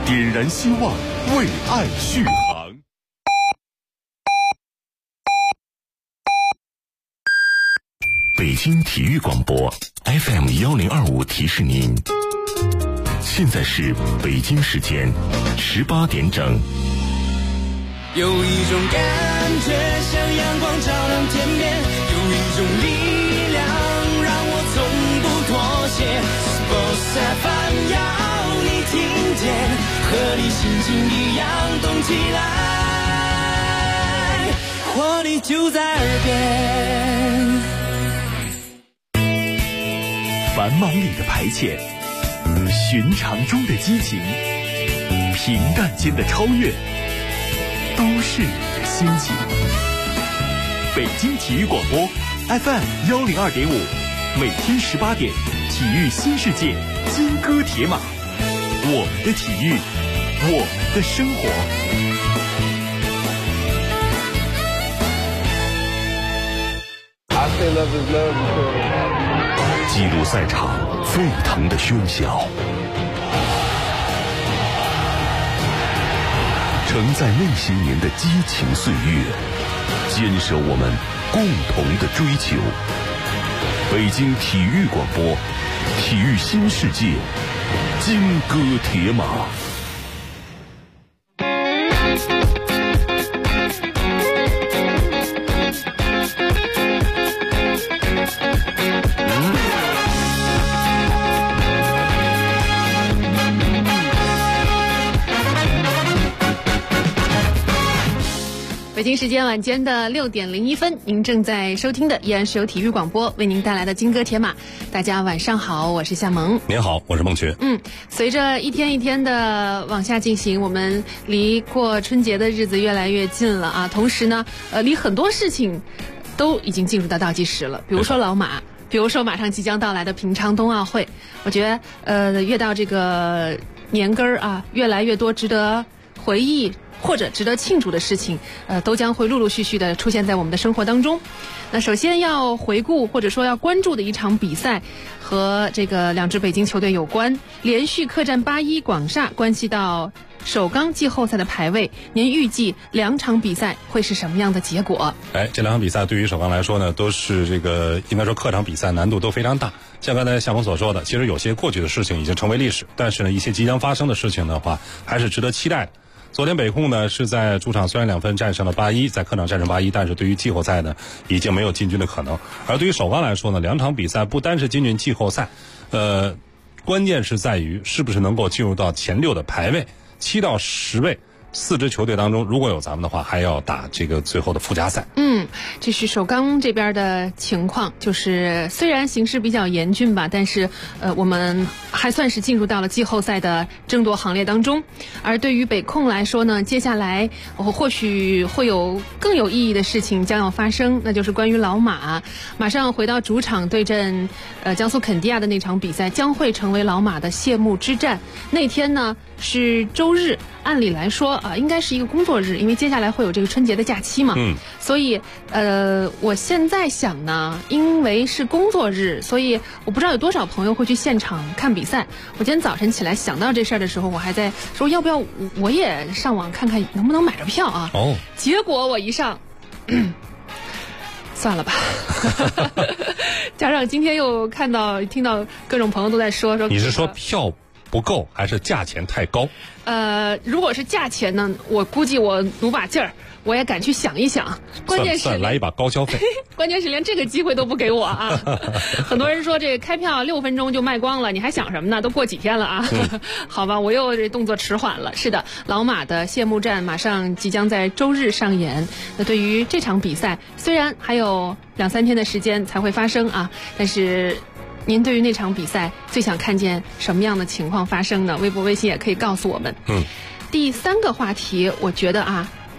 点燃希望，为爱续航。北京体育广播 FM1025提示您，现在是北京时间18点整。 有一种感觉像阳光照亮天边，有一种力量让我从不妥协。Sports FM 要你听见，和你心情一样动起来，活力就在耳边。 繁忙里的排遣，寻常中的激情，平淡间的超越，都是你的心情。北京体育广播 FM102.5，每天18点，体育新世界，金戈铁马，我们的体育，我们的生活。记录赛场沸腾的喧嚣，承载那些年的激情岁月，坚守我们共同的追求。北京体育广播，体育新世界，金戈铁马。 北京时间晚间的6点01分，您正在收听的依然是由体育广播为您带来的金戈铁马。大家晚上好，我是夏萌。 您好，我是孟群。 随着一天一天的往下进行，我们离过春节的日子越来越近了啊。同时呢，离很多事情都已经进入到倒计时了，比如说老马，比如说马上即将到来的平昌冬奥会。我觉得越到这个年根儿啊，越来越多值得回忆或者值得庆祝的事情，都将会陆陆续续的出现在我们的生活当中。那首先要回顾或者说要关注的一场比赛，和这个两支北京球队有关，连续客战8-1广厦，关系到首钢季后赛的排位。您预计两场比赛会是什么样的结果？ 这两场比赛对于首钢来说呢，都是这个应该说客场比赛难度都非常大。像刚才夏萌所说的，其实有些过去的事情已经成为历史，但是呢，一些即将发生的事情的话，还是值得期待的。昨天北控呢是在主场虽然2分战胜了8-1，在客场战胜8-1，但是对于季后赛呢已经没有进军的可能。而对于首钢来说呢，两场比赛不单是进军季后赛，关键是在于是不是能够进入到前6的排位，7到10位。4支球队当中，如果有咱们的话，还要打这个最后的附加赛。 这是首钢这边的情况，就是虽然形势比较严峻吧，但是我们还算是进入到了季后赛的争夺行列当中。而对于北控来说呢，接下来或许会有更有意义的事情将要发生，那就是关于老马马上回到主场对阵江苏肯迪亚的那场比赛，将会成为老马的谢幕之战。那天呢是周日，按理来说应该是一个工作日，因为接下来会有这个春节的假期嘛。所以我现在想呢，因为是工作日，所以我不知道有多少朋友会去现场看比赛。我今天早晨起来想到这事儿的时候，我还在说要不要我也上网看看能不能买着票啊。结果我一上算了吧加上今天又听到各种朋友都在说你是说票不够还是价钱太高？ 如果是价钱呢，我估计我努把劲儿，我也敢去想一想。关键是来一把高消费关键是连这个机会都不给我啊很多人说这开票6分钟就卖光了，你还想什么呢？都过几天了啊好吧，我又这动作迟缓了。是的，老马的谢幕战马上即将在周日上演。那对于这场比赛，虽然还有2-3天的时间才会发生啊，但是您对于那场比赛最想看见什么样的情况发生呢？微博微信也可以告诉我们。第3个话题，我觉得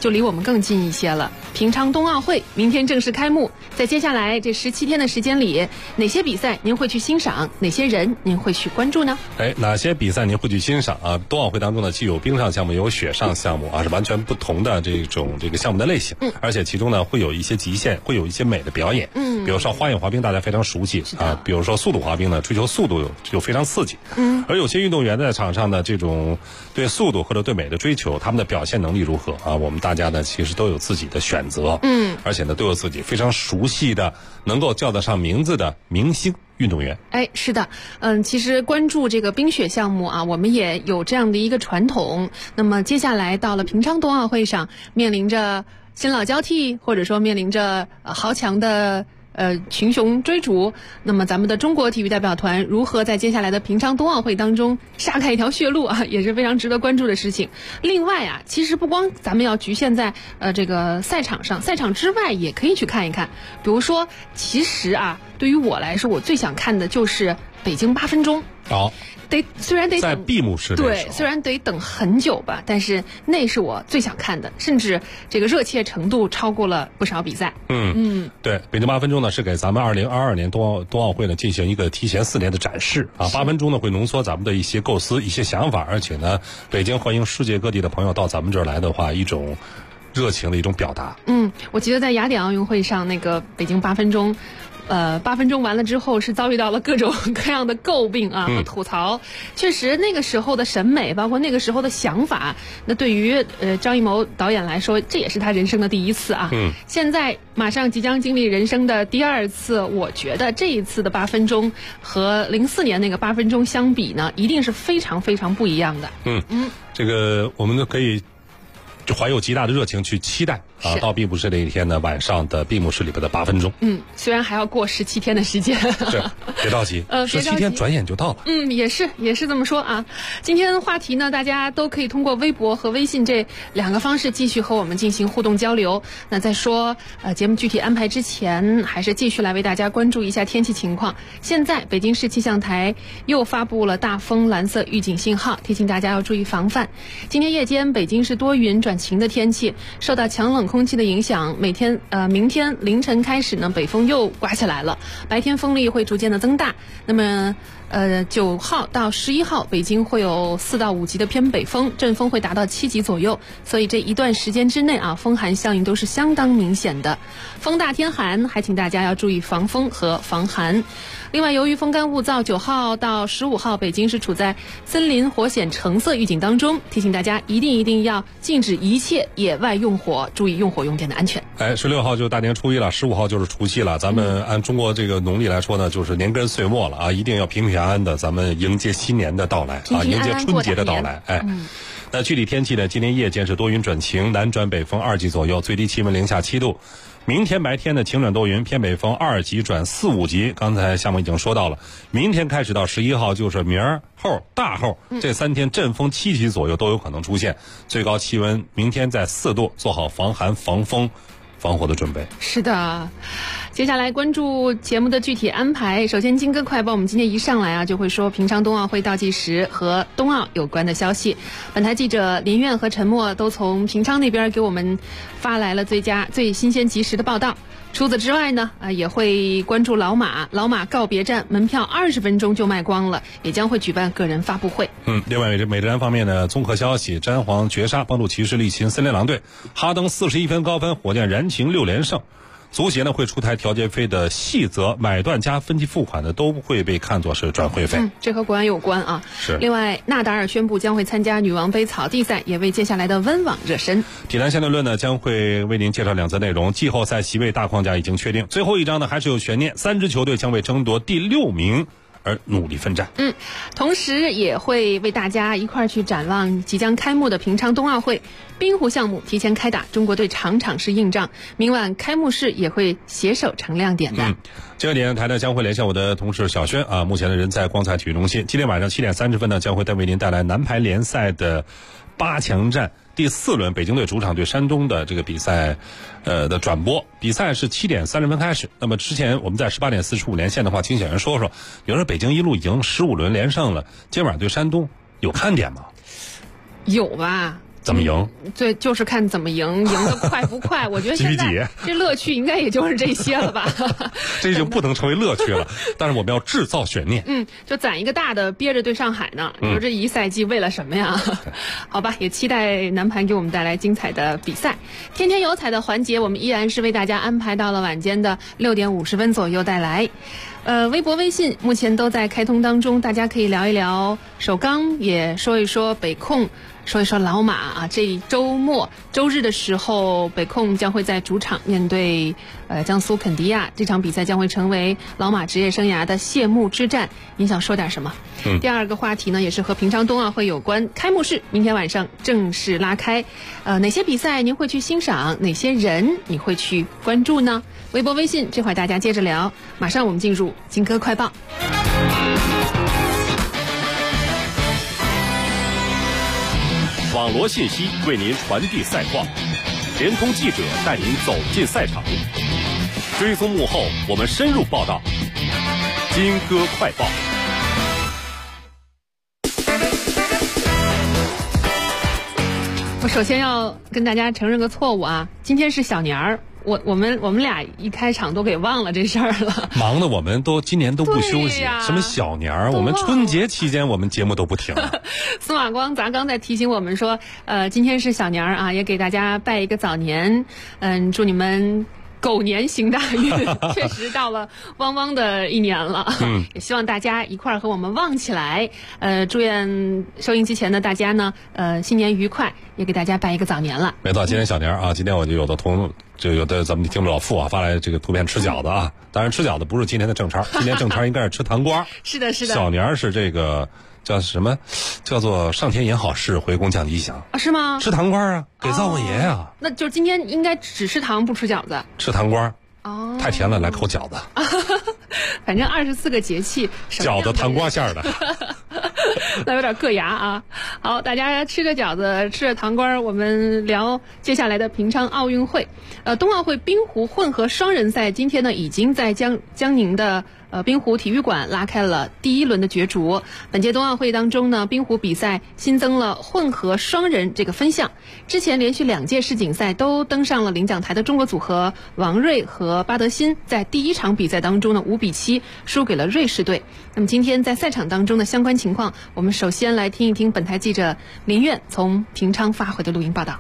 就离我们更近一些了。平昌冬奥会明天正式开幕，在接下来这17天的时间里，哪些比赛您会去欣赏？哪些人您会去关注呢？ 哪些比赛您会去欣赏啊？冬奥会当中呢，既有冰上项目，也有雪上项目啊，是完全不同的这个项目的类型。而且其中呢，会有一些极限，会有一些美的表演。比如说花样滑冰，大家非常熟悉啊。比如说速度滑冰呢，追求速度就非常刺激。而有些运动员在场上的这种对速度或者对美的追求，他们的表现能力如何啊？我们大家呢，其实都有自己的选择。而且呢，都有自己非常熟悉的，能够叫得上名字的明星运动员。 是的，其实关注这个冰雪项目啊，我们也有这样的一个传统。那么接下来到了平昌冬奥会上，面临着新老交替，或者说面临着豪强的群雄追逐，那么咱们的中国体育代表团如何在接下来的平昌冬奥会当中杀开一条血路啊，也是非常值得关注的事情。另外啊，其实不光咱们要局限在这个赛场上，赛场之外也可以去看一看。比如说，其实啊，对于我来说，我最想看的就是北京8分钟。虽然得在闭幕式， 对，虽然得等很久吧，但是那是我最想看的，甚至这个热切程度超过了不少比赛。 对，北京8分钟呢是给咱们2022年冬奥会呢进行一个提前4年的展示啊。8分钟呢会浓缩咱们的一些构思、一些想法，而且呢，北京欢迎世界各地的朋友到咱们这儿来的话，一种热情的一种表达。 我记得在雅典奥运会上，那个北京8分钟。8分钟完了之后是遭遇到了各种各样的诟病啊和吐槽。确实那个时候的审美，包括那个时候的想法，那对于张艺谋导演来说，这也是他人生的第一次啊。现在马上即将经历人生的第2次，我觉得这一次的8分钟和04年那个8分钟相比呢，一定是非常非常不一样的。 这个我们都可以就怀有极大的热情去期待啊，到闭幕式那一天呢，晚上的闭幕式里边的8分钟。 虽然还要过17天的时间。 是，别着急，17天转眼就到了。 也是这么说啊。今天话题呢，大家都可以通过微博和微信这2个方式继续和我们进行互动交流。那在说节目具体安排之前，还是继续来为大家关注一下天气情况。现在北京市气象台又发布了大风蓝色预警信号，提醒大家要注意防范。今天夜间北京是多云转晴的天气，受到强冷空气的影响，明天凌晨开始呢，北风又刮起来了，白天风力会逐渐的增大。那么9号到11号，北京会有4到5级的偏北风，阵风会达到7级左右，所以这一段时间之内啊，风寒效应都是相当明显的。风大天寒，还请大家要注意防风和防寒。另外，由于风干物燥，9号到15号，北京是处在森林火险橙色预警当中，提醒大家一定要禁止一切野外用火，注意用火用电的安全。 16号就是大年初一了，15号就是除夕了。咱们按中国这个农历来说呢，就是年根岁末了啊，一定要平平安安的，咱们迎接新年的到来啊，迎接春节的到来。那具体天气呢？今天夜间是多云转晴，南转北风2级左右，最低气温零下7度。明天白天呢，晴转多云，偏北风2级转4、5级。刚才项目已经说到了，明天开始到11号，就是明儿后大后这3天，阵风7级左右都有可能出现，最高气温明天在4度，做好防寒、防风、防火的准备。 是的，接下来关注节目的具体安排。首先，金哥快报，我们今天一上来啊，就会说平昌冬奥会倒计时和冬奥有关的消息。本台记者林苑和陈默都从平昌那边给我们发来了最新鲜及时的报道。除此之外呢，也会关注老马告别战，门票20分钟就卖光了，也将会举办个人发布会。 另外美职篮方面呢，综合消息，詹皇绝杀帮助骑士力擒森林狼队，哈登41分高分，火箭燃情6连胜。足协呢会出台调节费的细则，买断加分期付款的都会被看作是转会费。 这和国安有关啊。 是。 另外，纳达尔宣布将会参加女王杯草地赛，也为接下来的温网热身。 体坛相对论呢将会为您介绍2则内容。季后赛席位大框架已经确定，最后一章呢还是有悬念，3支球队将为争夺第6名而努力奋战。 同时也会为大家一块去展望即将开幕的平昌冬奥会。冰壶项目提前开打，中国队场是硬仗，明晚开幕式也会携手成亮点的。 这个点台呢将会连线我的同事小轩啊，目前的人在光彩体育中心。今天晚上7点30分呢，将会为您带来男排联赛的8强战第4轮，北京队主场对山东的这个比赛的转播。比赛是7点30分开始。那么之前我们在18点45连线的话，请小袁说说，比如说北京一路赢15轮连胜了，今晚对山东有看点吗？ 有吧， 怎么赢？ 对，就是看怎么赢，赢得快不快。我觉得现在这乐趣应该也就是这些了吧。 这就不能成为乐趣了。但是我们要制造悬念。 就攒一个大的憋着对上海呢。你说这一赛季为了什么呀？好吧，也期待男排给我们带来精彩的比赛。天天有彩的环节，我们依然是为大家安排到了晚间的6点50分左右带来。微博、微信目前都在开通当中，大家可以聊一聊首钢，也说一说北控，说一说老马啊。这周末周日的时候，北控将会在主场面对江苏肯迪亚，这场比赛将会成为老马职业生涯的谢幕之战。您想说点什么？第二个话题呢，也是和平昌冬奥会有关。开幕式明天晚上正式拉开，哪些比赛您会去欣赏？哪些人你会去关注呢？微博、微信，这会儿大家接着聊。马上我们进入金歌快报。 网罗信息，为您传递赛况，联通记者带您走进赛场，追踪幕后，我们深入报道。金歌快报。 我首先要跟大家承认个错误啊，今天是小年儿。我们俩一开场都给忘了这事儿了， 忙的我们都今年都不休息，什么小年儿，我们春节期间我们节目都不停。 司马光咱刚才提醒我们说，今天是小年儿啊，也给大家拜一个早年，祝你们狗年行大运。确实到了汪汪的一年了，也希望大家一块儿和我们旺起来。祝愿收音机前的大家呢，新年愉快，也给大家拜一个早年了。 没错，今天小年啊，今天我就有的咱们听众老傅啊发来这个图片吃饺子啊，当然吃饺子不是今天的正餐，今天正餐应该是吃糖瓜。 是的，是的。 小年是这个叫什么？叫做上天言好事，回宫降吉祥啊？是吗？ 吃糖瓜啊，给灶王爷啊。 那就是今天应该只吃糖不吃饺子。 吃糖瓜。 哦。 太甜了，来口饺子。 反正24个节气， 饺子糖瓜馅儿的。 那有点硌牙啊。好，大家吃着饺子，吃着糖瓜，我们聊接下来的平昌奥运会。冬奥会冰壶混合双人赛今天呢已经在江宁的滨湖体育馆拉开了第一轮的角逐。本届冬奥会当中呢，冰壶比赛新增了混合双人这个分项。之前连续2届世锦赛都登上了领奖台的中国组合王睿和巴德辛，在第一场比赛当中呢5比7输给了瑞士队。那么今天在赛场当中的相关情况，我们首先来听一听本台记者林苑从平昌发回的录音报道。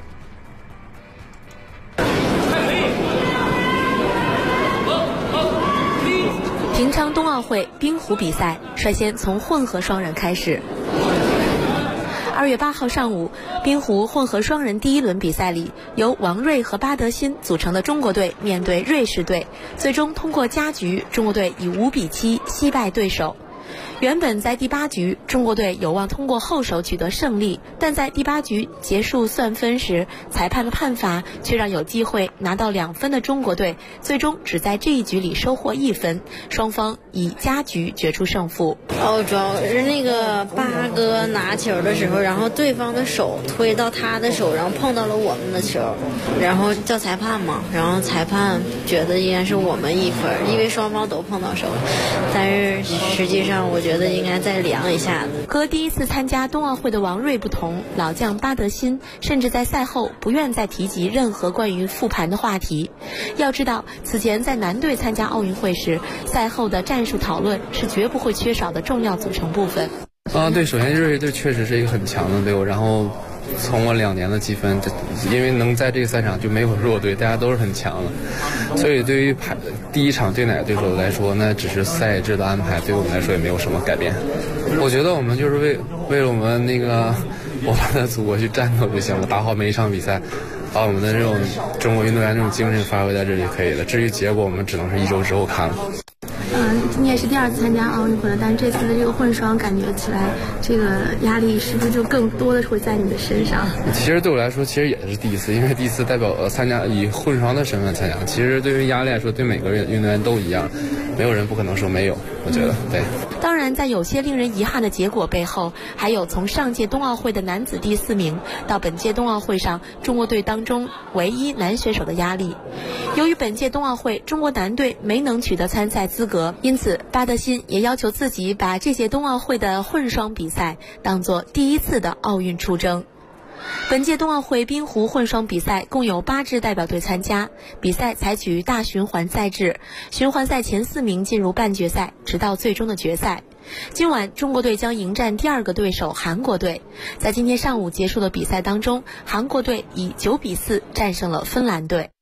平昌冬奥会冰壶比赛率先从混合双人开始。2月8号上午，冰壶混合双人第一轮比赛里，由王睿和巴德辛组成的中国队面对瑞士队，最终通过加局，中国队以5比7惜败对手。原本在第8局，中国队有望通过后手取得胜利，但在第8局结束算分时，裁判的判罚却让有机会拿到2分的中国队最终只在这一局里收获1分，双方以加局决出胜负。 主要是那个八哥拿球的时候，然后对方的手推到他的手，然后碰到了我们的球，然后叫裁判嘛，然后裁判觉得应该是我们1分，因为双方都碰到手，但是实际上我觉得应该再量一下。 和第一次参加冬奥会的王睿不同，老将巴德辛甚至在赛后不愿再提及任何关于复盘的话题。要知道，此前在男队参加奥运会时，赛后的战术讨论是绝不会缺少的重要组成部分。 对，首先瑞士队确实是一个很强的队伍，然后从我2年的积分，因为能在这个赛场就没有弱队，大家都是很强的，所以对于第一场对哪个对手来说，那只是赛制的安排，对我们来说也没有什么改变。我觉得我们就是为了我们我们的祖国去战斗就行了，打好每一场比赛，把我们的这种中国运动员这种精神发挥在这里可以了。至于结果，我们只能是1周之后看了。 今年是第2次参加奥运会了，但这次的这个混双感觉起来，这个压力是不是就更多的会在你的身上？ 其实对我来说，其实也是第一次，因为第一次代表参加以混双的身份参加。其实对于压力来说，对每个运动员都一样，没有人不可能说没有。我觉得对。 当然，在有些令人遗憾的结果背后，还有从上届冬奥会的男子第4名到本届冬奥会上中国队当中唯一男选手的压力。由于本届冬奥会中国男队没能取得参赛资格，因此巴德辛也要求自己把这届冬奥会的混双比赛当作第一次的奥运出征。 本届冬奥会冰壶混双比赛共有8支代表队参加，比赛采取大循环赛制，循环赛前4名进入半决赛，直到最终的决赛。今晚中国队将迎战第2个对手韩国队。在今天上午结束的比赛当中，韩国队以9比4战胜了芬兰队。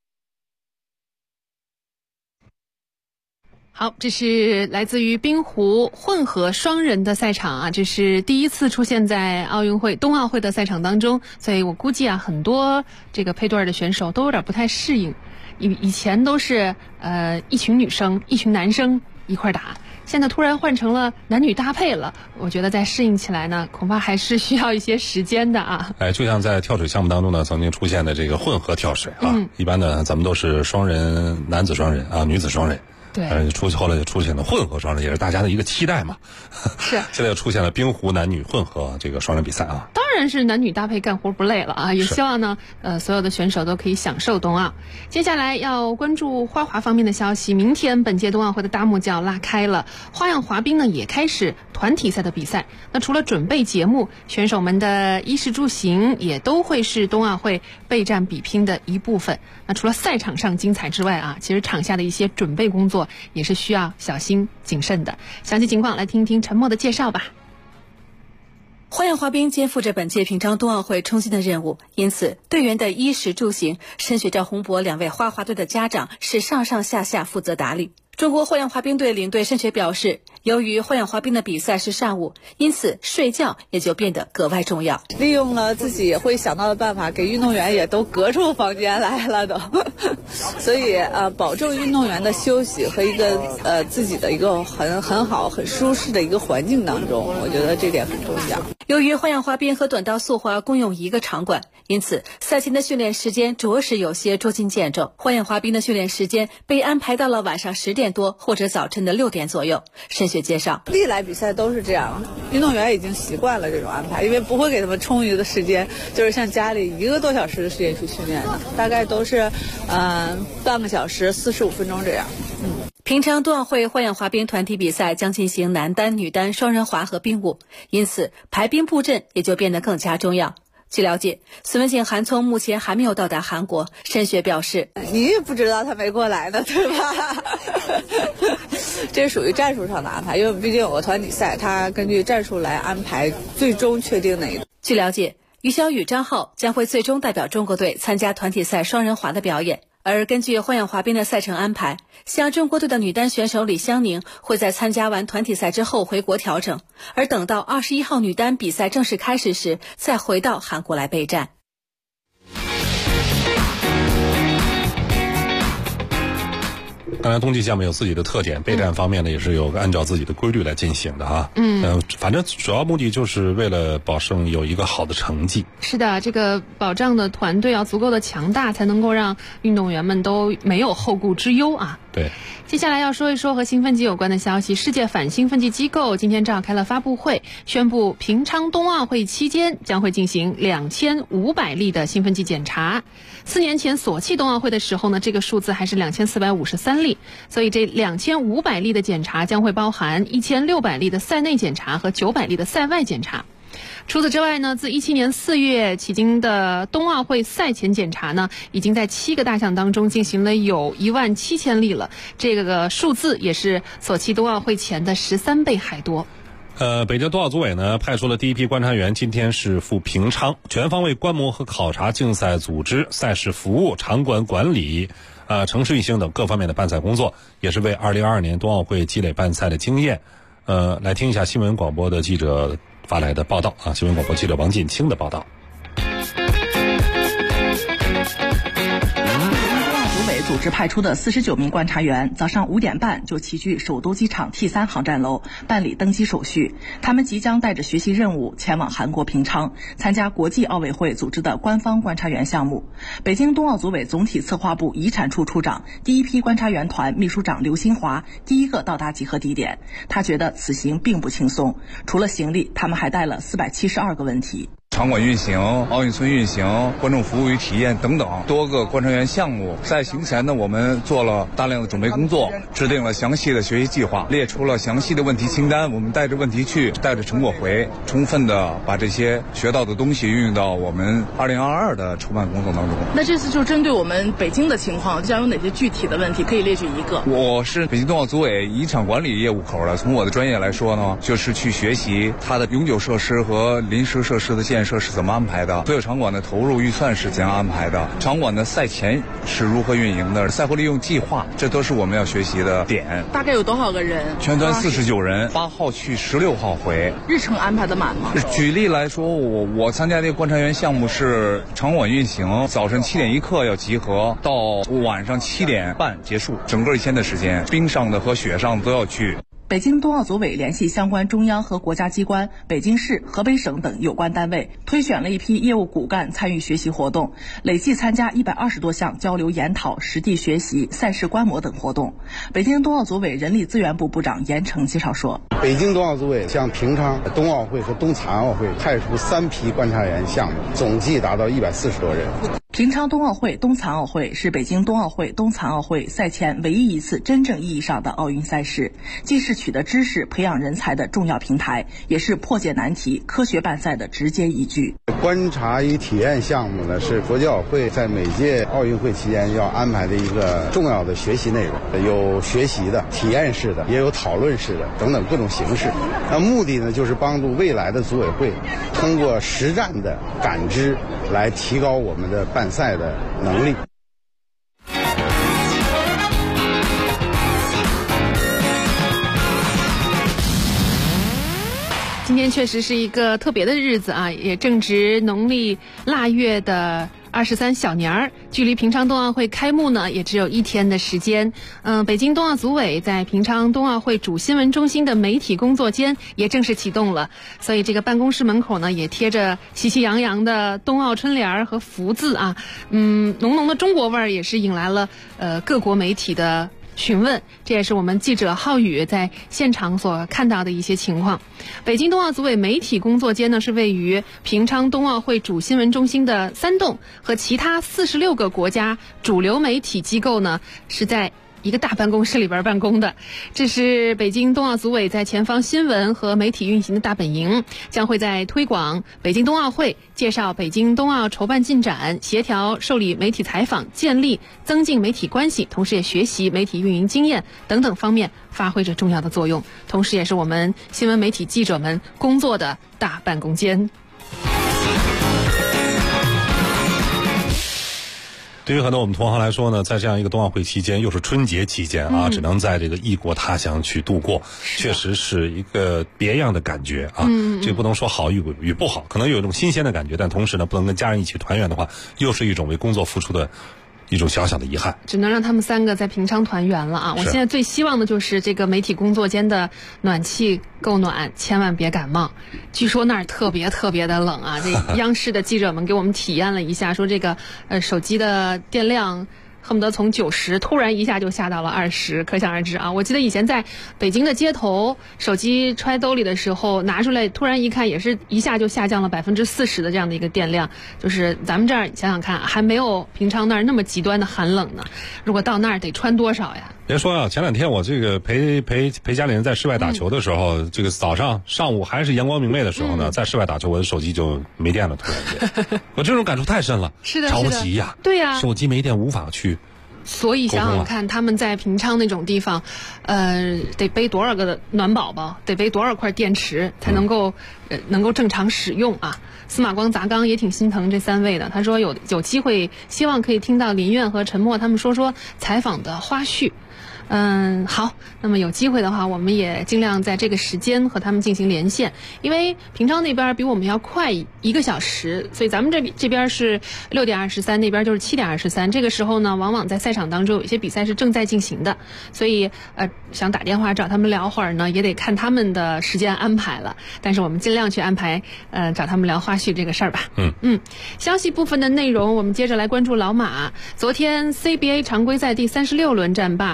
好，这是来自于冰壶混合双人的赛场啊，这是第一次出现在冬奥会的赛场当中，所以我估计啊，很多这个配对的选手都有点不太适应。以前都是一群女生一群男生一块打，现在突然换成了男女搭配了，我觉得在适应起来呢，恐怕还是需要一些时间的啊。 就像在跳水项目当中呢，曾经出现的这个混合跳水啊，一般呢咱们都是双人，男子双人啊，女子双人。 对， 后来就出现了混合双人，也是大家的一个期待嘛。 是， 现在又出现了冰壶男女混合这个双人比赛啊。 当然是男女搭配干活不累了啊！也希望呢，所有的选手都可以享受冬奥。接下来要关注花滑方面的消息，明天本届冬奥会的大幕就要拉开了，花样滑冰呢也开始团体赛的比赛。那除了准备节目，选手们的衣食住行也都会是冬奥会备战比拼的一部分。那除了赛场上精彩之外啊，其实场下的一些准备工作也是需要小心谨慎的。详细情况来听听陈默的介绍吧。 花样滑冰肩负着本届平昌冬奥会冲金的任务，因此队员的衣食住行，申雪、赵洪博2位花滑队的家长是上上下下负责打理。中国花样滑冰队领队申雪表示，由于花样滑冰的比赛是上午，因此睡觉也就变得格外重要。 利用了自己会想到的办法，给运动员也都隔出房间来了都，所以保证运动员的休息和一个自己的一个很好很舒适的一个环境当中，我觉得这点很重要。 由于花样滑冰和短道速滑共用一个场馆，因此赛前的训练时间着实有些捉襟见肘。花样滑冰的训练时间被安排到了晚上10点多或者早晨的6点左右。申雪介绍， 历来比赛都是这样，运动员已经习惯了这种安排，因为不会给他们充裕的时间，就是像家里1个多小时的时间去训练的，大概都是半个小时45分钟这样。 平昌冬奥会花样滑冰团体比赛将进行男单、女单双人滑和冰舞，因此排兵布阵也就变得更加重要。据了解，孙文静、韩聪目前还没有到达韩国。申雪表示， 你也不知道他没过来呢，对吧？这是属于战术上的安排，因为毕竟有个团体赛，他根据战术来安排最终确定哪一个。 据了解，于小雨、张浩将会最终代表中国队参加团体赛双人滑的表演。而根据花样滑冰的赛程安排，像中国队的女单选手李湘宁会在参加完团体赛之后回国调整，而等到21号女单比赛正式开始时，再回到韩国来备战。 当然冬季项目有自己的特点，备战方面呢也是有按照自己的规律来进行的哈。反正主要目的就是为了保证有一个好的成绩。 是的，这个保障的团队要足够的强大，才能够让运动员们都没有后顾之忧啊。 对， 接下来要说一说和兴奋剂有关的消息。世界反兴奋剂机构今天召开了发布会，宣布平昌冬奥会期间将会进行2500例的兴奋剂检查。4年前索契冬奥会的时候呢，这个数字还是2453例，所以这2500例的检查将会包含1600例的赛内检查和900例的赛外检查。除此之外呢，自17年4月起经的冬奥会赛前检查呢，已经在7个大项当中进行了有17000例了，这个数字也是索契冬奥会前的13倍还多。 北京冬奥组委呢派出了第一批观察员，今天是赴平昌，全方位观摩和考察竞赛组织、赛事服务、场馆管理、城市运行等各方面的办赛工作，也是为2022年冬奥会积累办赛的经验。来听一下新闻广播的记者发来的报道啊，新闻广播记者王进清的报道。 组织派出的49名观察员，早上5点半就齐聚首都机场 T3 航站楼办理登机手续。他们即将带着学习任务前往韩国平昌，参加国际奥委会组织的官方观察员项目。北京冬奥组委总体策划部遗产处处长、第一批观察员团秘书长刘新华第一个到达集合地点。他觉得此行并不轻松，除了行李，他们还带了472个问题。 场馆运行、奥运村运行、观众服务与体验等等多个观察员项目。在行前呢，我们做了大量的准备工作，制定了详细的学习计划，列出了详细的问题清单。我们带着问题去，带着成果回，充分的把这些学到的东西运用到我们2022的筹办工作当中。 那这次就针对我们北京的情况，将有哪些具体的问题可以列举一个？ 我是北京冬奥组委遗产管理业务口的，从我的专业来说呢，就是去学习它的永久设施和临时设施的建设是怎么安排的，所有场馆的投入预算是怎样安排的，场馆的赛前是如何运营的，赛后利用计划，这都是我们要学习的点。 大概有多少个人？ 全团49人，8号去16号回。 日程安排的满吗？ 举例来说，我参加的观察员项目是场馆运行，早晨7点1刻要集合，到晚上7点半结束，整个1天的时间，冰上的和雪上都要去。 北京冬奥组委联系相关中央和国家机关、北京市、河北省等有关单位，推选了一批业务骨干参与学习活动，累计参加120多项交流研讨、实地学习、赛事观摩等活动。北京冬奥组委人力资源部部长严成介绍说， 北京冬奥组委向平昌冬奥会和冬残奥会派出3批观察员项目，总计达到140多人。 平昌冬奥会、冬残奥会是北京冬奥会、冬残奥会赛前唯一一次真正意义上的奥运赛事，既是取得知识、培养人才的重要平台，也是破解难题、科学办赛的直接依据。 观察与体验项目呢，是国际奥会在每届奥运会期间要安排的一个重要的学习内容，有学习的、体验式的，也有讨论式的等等各种形式。那目的呢，就是帮助未来的组委会通过实战的感知来提高我们的办赛的能力。 今天确实是一个特别的日子啊，也正值农历腊月的23小年儿，距离平昌冬奥会开幕呢也只有1天的时间。北京冬奥组委在平昌冬奥会主新闻中心的媒体工作间也正式启动了，所以这个办公室门口呢也贴着喜气洋洋的冬奥春联和福字啊，浓浓的中国味儿也是引来了各国媒体的询问，这也是我们记者浩宇在现场所看到的一些情况。北京冬奥组委媒体工作间呢是位于平昌冬奥会主新闻中心的3栋，和其他46个国家主流媒体机构呢是在一个大办公室里边办公的。这是北京冬奥组委在前方新闻和媒体运行的大本营，将会在推广北京冬奥会、介绍北京冬奥筹办进展、协调受理媒体采访、建立增进媒体关系，同时也学习媒体运营经验等等方面发挥着重要的作用，同时也是我们新闻媒体记者们工作的大办公间。 对于很多我们同行来说呢，在这样一个冬奥会期间，又是春节期间啊，只能在这个异国他乡去度过，确实是一个别样的感觉啊。这不能说好与不好，可能有一种新鲜的感觉，但同时呢，不能跟家人一起团圆的话，又是一种为工作付出的一种小小的遗憾， 只能让他们3个在平昌团圆了啊！我现在最希望的就是这个媒体工作间的暖气够暖，千万别感冒。据说那儿特别的冷啊！这央视的记者们给我们体验了一下，说这个手机的电量恨不得从90突然一下就下到了20，可想而知啊！我记得以前在北京的街头，手机揣兜里的时候拿出来，突然一看，也是一下就下降了40%的这样的一个电量。就是咱们这儿想想看，还没有平昌那儿那么极端的寒冷呢。如果到那儿得穿多少呀？ 别说啊，前2天我这个陪家里人在室外打球的时候，这个上午还是阳光明媚的时候呢，在室外打球，我的手机就没电了，突然间，我这种感触太深了， 是的， 着急呀， 对呀， 手机没电无法去。 所以想想看，他们在平昌那种地方，得背多少个暖宝宝，得背多少块电池才能够正常使用啊？司马光砸缸也挺心疼这3位的，他说有机会，希望可以听到林苑和陈默他们说采访的花絮。好，那么有机会的话，我们也尽量在这个时间和他们进行连线，因为平昌那边比我们要快1个小时，所以咱们这边是6点23，那边就是7点23。这个时候呢，往往在赛场当中有一些比赛是正在进行的，所以想打电话找他们聊会儿呢，也得看他们的时间安排了。但是我们尽量去安排找他们聊花絮这个事儿吧。消息部分的内容，我们接着来关注老马。昨天 CBA 常规赛第36轮战罢，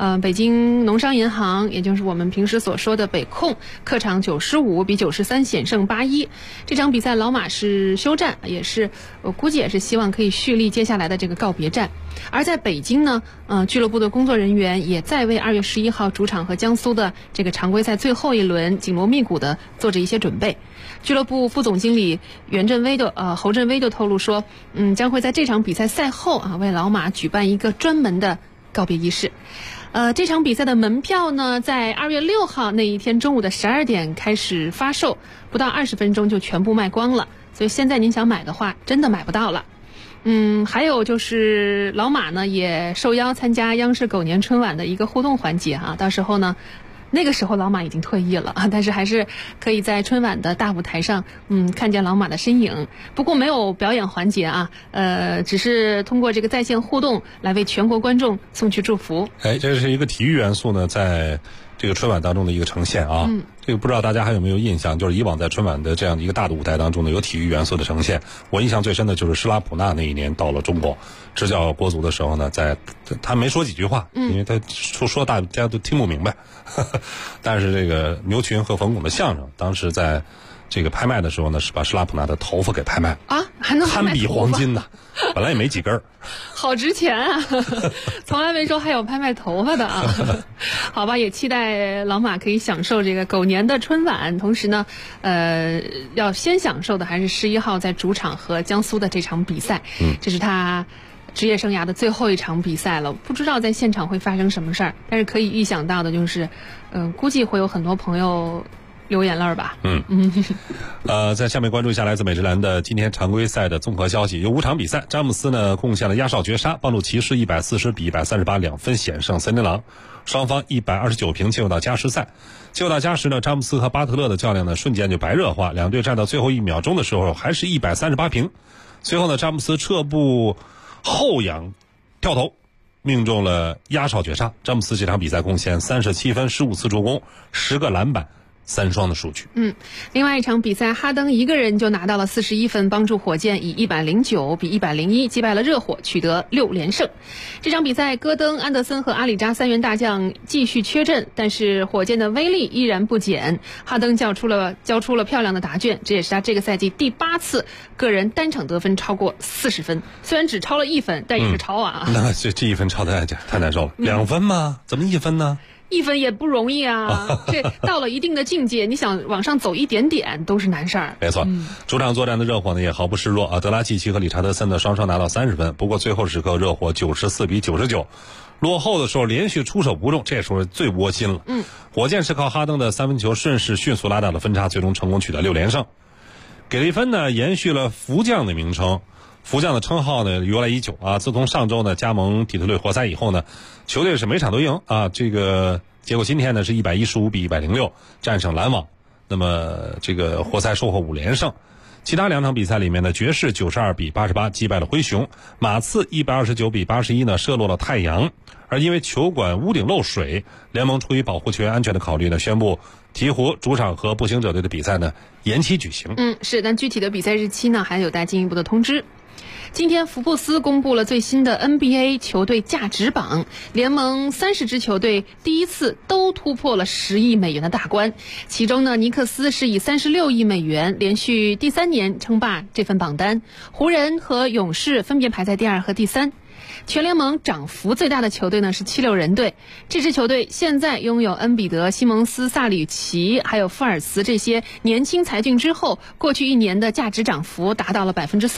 北京农商银行，也就是我们平时所说的北控，客场95比93险胜8-1。这场比赛老马是休战，也是我估计也是希望可以蓄力接下来的这个告别战。而在北京呢，俱乐部的工作人员也在为2月11号主场和江苏的这个常规赛最后一轮紧锣密鼓的做着一些准备。俱乐部副总经理侯振威就透露说，将会在这场比赛赛后为老马举办一个专门的告别仪式。这场比赛的门票呢，在2月6号那一天中午的12点开始发售，不到20分钟就全部卖光了，所以现在您想买的话，真的买不到了。还有就是老马呢也受邀参加央视狗年春晚的一个互动环节到时候呢，那个时候老马已经退役了但是还是可以在春晚的大舞台上看见老马的身影。不过没有表演环节只是通过这个在线互动来为全国观众送去祝福。 这是一个体育元素呢，在这个春晚当中的一个呈现这个不知道大家还有没有印象，就是以往在春晚的这样的一个大的舞台当中呢，有体育元素的呈现。我印象最深的就是施拉普纳那一年到了中国执教国足的时候呢，他没说几句话，因为他说大家都听不明白但是这个牛群和冯巩的相声当时在这个拍卖的时候呢，是把施拉普纳的头发给拍卖还能堪比黄金呢本来也没几根好值钱从来没说还有拍卖头发的好吧，也期待老马可以享受这个狗年的春晚。同时呢要先享受的还是11号在主场和江苏的这场比赛这是他职业生涯的最后一场比赛了，不知道在现场会发生什么事儿，但是可以预想到的就是估计会有很多朋友流眼泪吧。 在下面关注一下来自美职篮的今天常规赛的综合消息。有5场比赛，詹姆斯呢贡献了压哨绝杀，帮助骑士140比138 2分险胜森林狼，双方129平进入到加时赛。进入到加时呢，詹姆斯和巴特勒的较量呢瞬间就白热化，两队战到最后1秒钟的时候还是138平。随后呢，詹姆斯撤步后仰跳投命中了压哨绝杀。詹姆斯这场比赛贡献37分15次助攻10个篮板3双的数据。 另外一场比赛，哈登一个人就拿到了41分，帮助火箭以109比101击败了热火，取得6连胜。这场比赛，戈登、安德森和阿里扎3员大将继续缺阵，但是火箭的威力依然不减。哈登交出了漂亮的答卷，这也是他这个赛季第8次个人单场得分超过40分，虽然只超了1分，但也是超那这1分超的太难受了，2分吗？怎么1分呢 ？1分也不容易这到了一定的境界，你想往上走一点点都是难事儿。 没错，主场作战的热火呢也毫不示弱德拉季奇和理查德森呢双双拿到30分，不过最后时刻热火94比99落后的时候连续出手不中，这时候最窝心了。火箭是靠哈登的3分球顺势迅速拉大了分差，最终成功取得6连胜。给力芬呢延续了福将的名称，福将的称号呢由来已久自从上周呢加盟底特律活塞以后呢，球队是每场都赢这个结果今天呢是115比106战胜篮网，那么这个活塞收获5连胜。其他2场比赛里面呢，爵士92比88击败了灰熊，马刺129比81呢射落了太阳。而因为球馆屋顶漏水，联盟出于保护球员安全的考虑呢，宣布鹈鹕主场和步行者队的比赛呢延期举行。 是，但具体的比赛日期呢还有待进一步的通知。今天福布斯公布了最新的 NBA 球队价值榜，联盟30支球队第一次都突破了10亿美元的大关，其中呢尼克斯是以36亿美元连续第3年称霸这份榜单，湖人和勇士分别排在第2和第3。全联盟涨幅最大的球队呢是76人队，这支球队现在拥有恩比德、西蒙斯、萨里奇还有富尔茨这些年轻才俊之后，过去1年的价值涨幅达到了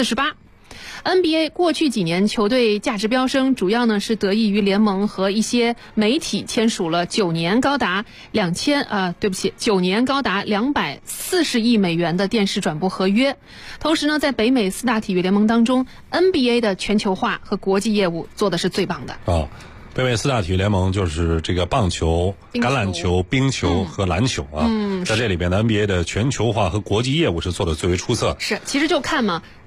48%。NBA 过去几年球队价值飙升，主要呢是得益于联盟和一些媒体签署了9年高达240亿美元的电视转播合约。同时呢，在北美4大体育联盟当中 ，NBA 的全球化和国际业务做的是最棒的。 北美4大体育联盟就是这个棒球、橄榄球、冰球和篮球在这里边的 NBA 的全球化和国际业务是做的最为出色。 是，其实就看嘛，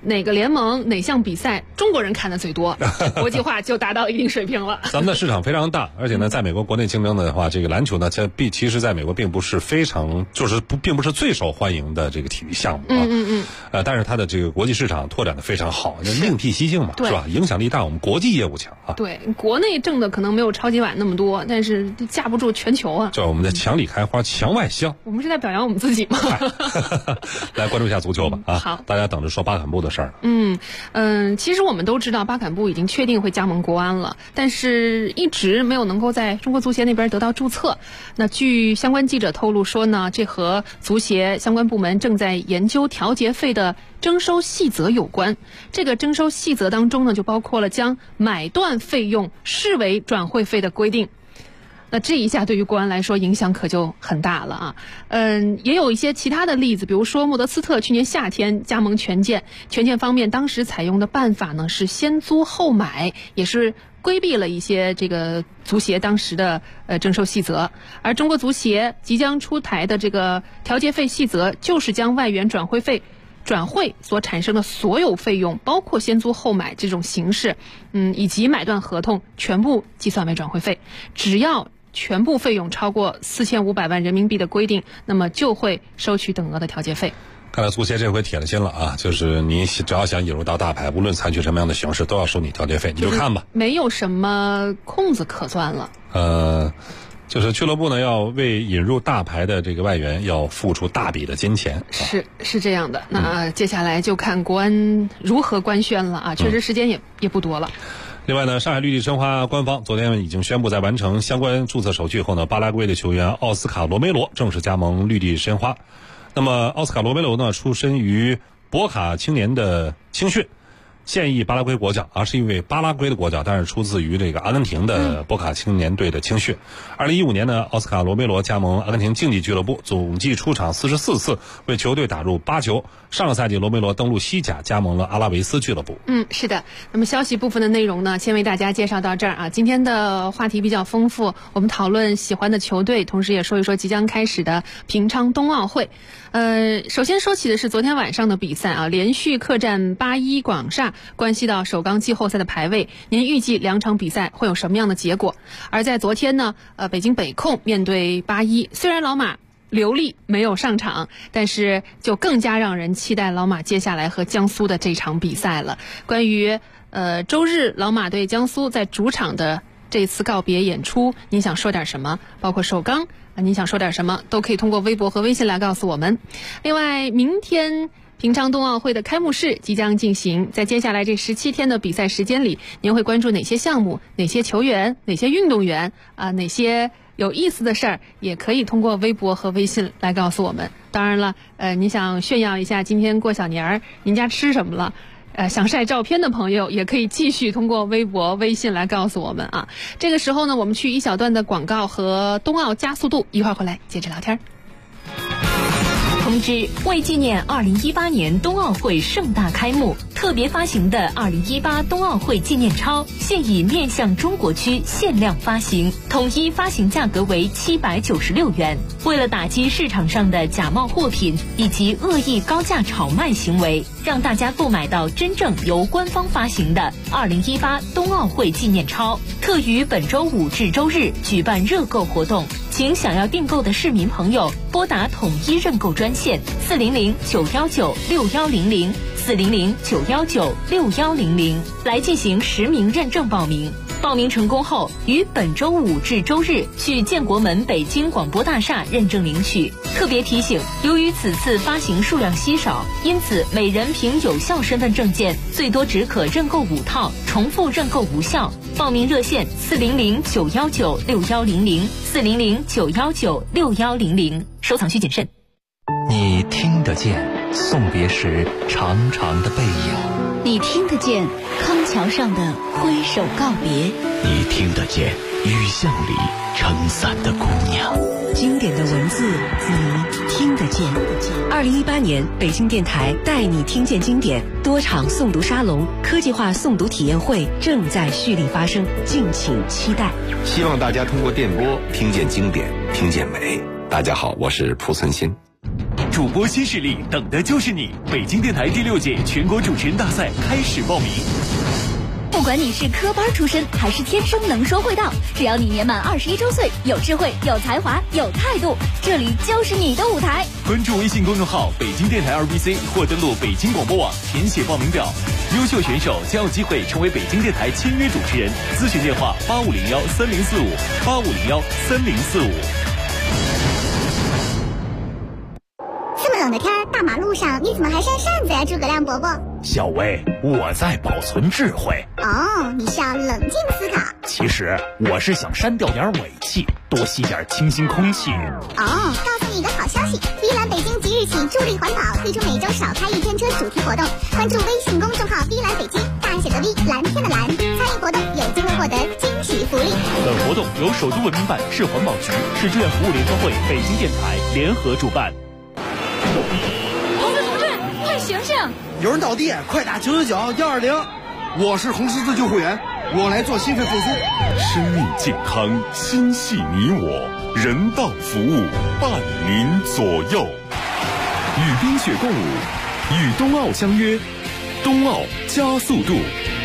哪个联盟哪项比赛中国人看的最多，国际化就达到一定水平了。 咱们的市场非常大，而且呢，在美国国内竞争的话，这个篮球呢，其实在美国并不是非常，并不是最受欢迎的这个体育项目啊。但是它的这个国际市场拓展的非常好，另辟蹊径嘛，是吧？影响力大，我们国际业务强啊。 对，国内挣的可能没有超级碗那么多，但是架不住全球啊。 这我们的墙里开花，墙外香。 我们是在表扬我们自己吗？ 来关注一下足球吧啊！ 好， 大家等着说巴坎布的事儿。 其实我们都知道巴坎布已经确定会加盟国安了，但是一直没有能够在中国足协那边得到注册。那据相关记者透露说呢，这和足协相关部门正在研究调节费的征收细则有关。这个征收细则当中呢，就包括了将买断费用视为转会费的规定。那这一下对于国安来说影响可就很大了啊。也有一些其他的例子，比如说莫德斯特去年夏天加盟权健方面当时采用的办法呢是先租后买，也是规避了一些这个足协当时的征收细则。而中国足协即将出台的这个调节费细则，就是将外援转会所产生的所有费用，包括先租后买这种形式，以及买断合同，全部计算为转会费。只要全部费用超过4500万人民币的规定，那么就会收取等额的调节费。 看来足协这回铁了心了啊，就是你只要想引入到大牌，无论采取什么样的形式，都要收你调节费，你就看吧， 没有什么空子可钻了。 就是俱乐部呢要为引入大牌的这个外援要付出大笔的金钱， 是这样的。那接下来就看国安如何官宣了啊，确实时间也不多了。 另外呢，上海绿地申花官方昨天已经宣布，在完成相关注册手续后呢，巴拉圭的球员奥斯卡罗梅罗正式加盟绿地申花。那么奥斯卡罗梅罗呢，出身于博卡青年的青训，现役巴拉圭国脚，是一位巴拉圭的国脚，但是出自于这个阿根廷的博卡青年队的青训。2015年呢，奥斯卡罗梅罗加盟阿根廷竞技俱乐部，总计出场44次，为球队打入8球。上个赛季罗梅罗登陆西甲，加盟了阿拉维斯俱乐部。 是的。那么消息部分的内容呢，先为大家介绍到这儿啊。今天的话题比较丰富，我们讨论喜欢的球队，同时也说一说即将开始的平昌冬奥会。首先说起的是昨天晚上的比赛啊，连续客战8-1广厦，关系到首钢季后赛的排位。您预计2场比赛会有什么样的结果？而在昨天呢，北京北控面对8-1，虽然老马刘丽没有上场，但是就更加让人期待老马接下来和江苏的这场比赛了。关于周日老马对江苏在主场的这次告别演出，您想说点什么？包括首钢您想说点什么，都可以通过微博和微信来告诉我们。另外，明天平昌冬奥会的开幕式即将进行，在接下来这17天的比赛时间里，您会关注哪些项目、哪些球员、哪些运动员哪些有意思的事儿，也可以通过微博和微信来告诉我们。当然了，你想炫耀一下今天过小年儿您家吃什么了，想晒照片的朋友也可以继续通过微博微信来告诉我们啊。这个时候呢，我们去一小段的广告和冬奥加速度，一会儿回来接着聊天。 通知：为纪念2018年冬奥会盛大开幕，特别发行的2018冬奥会纪念钞现已面向中国区限量发行，统一发行价格为796元。为了打击市场上的假冒货品以及恶意高价炒卖行为，让大家购买到真正由官方发行的2018冬奥会纪念钞，特于本周5至周日举办热购活动。请想要订购的市民朋友拨打统一认购专线400-919-6100 400-919-6100来进行实名认证报名。报名成功后，于本周5至周日去建国门北京广播大厦认证领取。特别提醒，由于此次发行数量稀少，因此每人凭有效身份证件最多只可认购5套，重复认购无效。报名热线400-919-6100 400-919-6100。收藏需谨慎。 你听得见送别时长长的背影， 你听得见康桥上的挥手告别， 你听得见雨巷里撑伞的姑娘。 经典的文字你听得见。2018年北京电台带你听见经典多场诵读沙龙、科技化诵读体验会正在蓄力发生，敬请期待。 希望大家通过电波听见经典，听见美。大家好，我是蒲存昕。 主播新势力等的就是你！北京电台第6届全国主持人大赛开始报名。 不管你是科班出身还是天生能说会道，只要你年满21周岁，有智慧、有才华、有态度，这里就是你的舞台。 关注微信公众号北京电台2BC 或登录北京广播网填写报名表，优秀选手将有机会成为北京电台签约主持人。咨询电话85013045，85013045。 这么冷的天，大马路上你怎么还扇扇子呀，诸葛亮伯伯？ 小薇，我在保存智慧。 哦，你是要冷静思考。 其实我是想删掉点尾气，多吸点清新空气。 哦，告诉你一个好消息，碧蓝北京即日起助力环保，推出每周少开1天车主题活动。关注微信公众号碧蓝北京，大写的 V， 蓝天的蓝，参与活动有机会获得惊喜福利。 本活动由首都文明办、市环保局、市志愿服务联合会、北京电台联合主办。 同志，快醒醒！ 有人倒地，快打999-120。我是红十字救护员，我来做心肺复苏。 生命健康，心系你我，人道服务伴您左右。与冰雪共舞，与冬奥相约，冬奥加速度。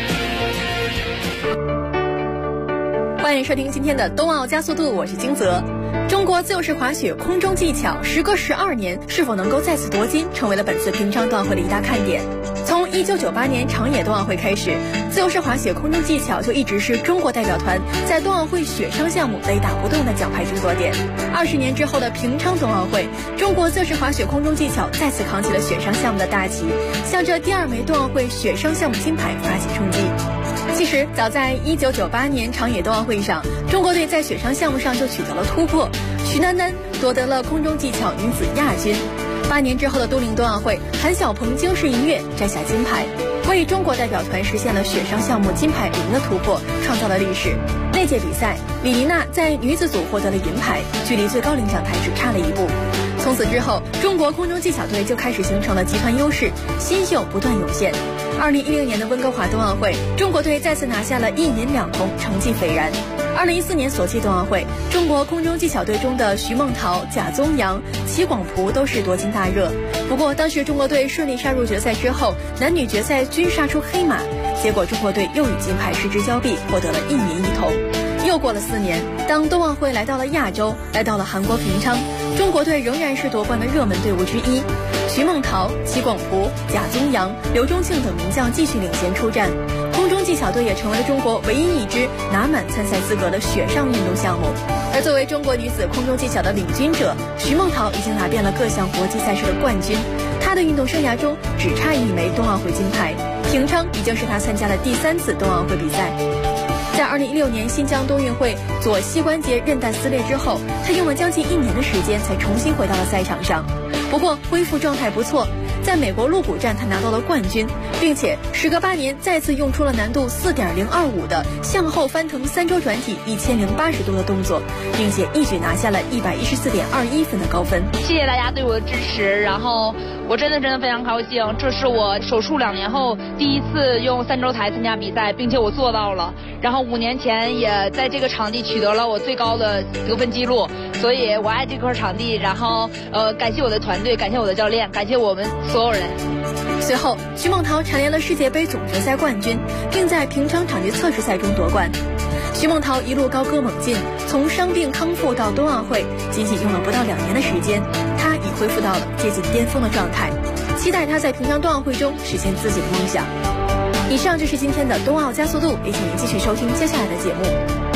欢迎收听今天的冬奥加速度，我是金泽。中国自由式滑雪空中技巧时隔12年是否能够再次夺金，成为了本次平昌冬奥会的一大看点。从1998年长野冬奥会开始，自由式滑雪空中技巧就一直是中国代表团在冬奥会雪上项目雷打不动的奖牌争夺点。20年之后的平昌冬奥会，中国自由式滑雪空中技巧再次扛起了雪上项目的大旗，向着第2枚冬奥会雪上项目金牌发起冲击。其实早在1998年长野冬奥会上，中国队在雪上项目上就取得了突破，徐楠楠夺得了空中技巧女子亚军。8年之后的都灵冬奥会，韩晓鹏惊世一跃摘下金牌，为中国代表团实现了雪上项目金牌0的突破，创造了历史。那届比赛，李丽娜在女子组获得了银牌，距离最高领奖台只差了1步。从此之后，中国空中技巧队就开始形成了集团优势，新秀不断涌现。2016年的温哥华冬奥会，中国队再次拿下了1银2铜，成绩斐然。2014年索契冬奥会，中国空中技巧队中的徐梦桃、贾宗洋、齐广璞都是夺金大热。不过，当时中国队顺利杀入决赛之后，男女决赛均杀出黑马，结果中国队又与金牌失之交臂，获得了1银1铜。又过了4年，当冬奥会来到了亚洲，来到了韩国平昌，中国队仍然是夺冠的热门队伍之一。徐梦桃、齐广璞、贾宗洋、刘钟庆等名将继续领衔出战，空中技巧队也成为了中国唯一一支拿满参赛资格的雪上运动项目。而作为中国女子空中技巧的领军者，徐梦桃已经拿遍了各项国际赛事的冠军，她的运动生涯中只差1枚冬奥会金牌。平昌已经是她参加的第3次冬奥会比赛。在2016年新疆冬运会左膝关节韧带撕裂之后，她用了将近1年的时间才重新回到了赛场上。不过恢复状态不错，在美国鹿谷站她拿到了冠军，并且时隔8年再次用出了难度4.025的向后翻腾3周转体1080度的动作，并且一举拿下了114.21分的高分。 谢谢大家对我的支持，然后我真的非常高兴，这是我手术2年后第一次用3周台参加比赛，并且我做到了。然后5年前也在这个场地取得了我最高的得分记录，所以我爱这块场地。然后感谢我的团队，感谢我的教练，感谢我们所有人。 随后，徐梦桃蝉联了世界杯总决赛冠军，并在平昌场地测试赛中夺冠。徐梦桃一路高歌猛进，从伤病康复到冬奥会，仅仅用了不到2年的时间，她已恢复到了接近巅峰的状态。期待她在平昌冬奥会中实现自己的梦想。以上就是今天的冬奥加速度，也请您继续收听接下来的节目。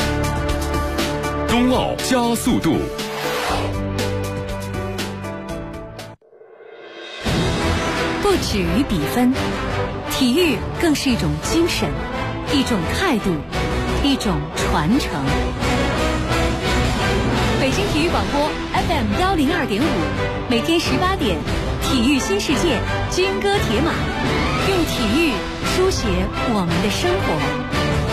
冬奥加速度。 不止于比分，体育更是一种精神，一种态度，一种传承。北京体育广播 FM 102.5，每天18点，体育新世界，军歌铁马，用体育书写我们的生活。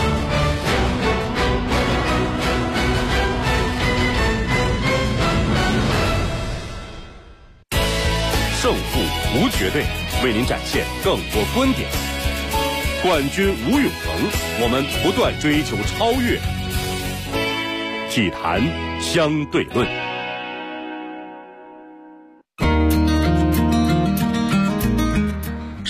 胜负无绝对，为您展现更多观点。冠军无永恒，我们不断追求超越。体坛相对论。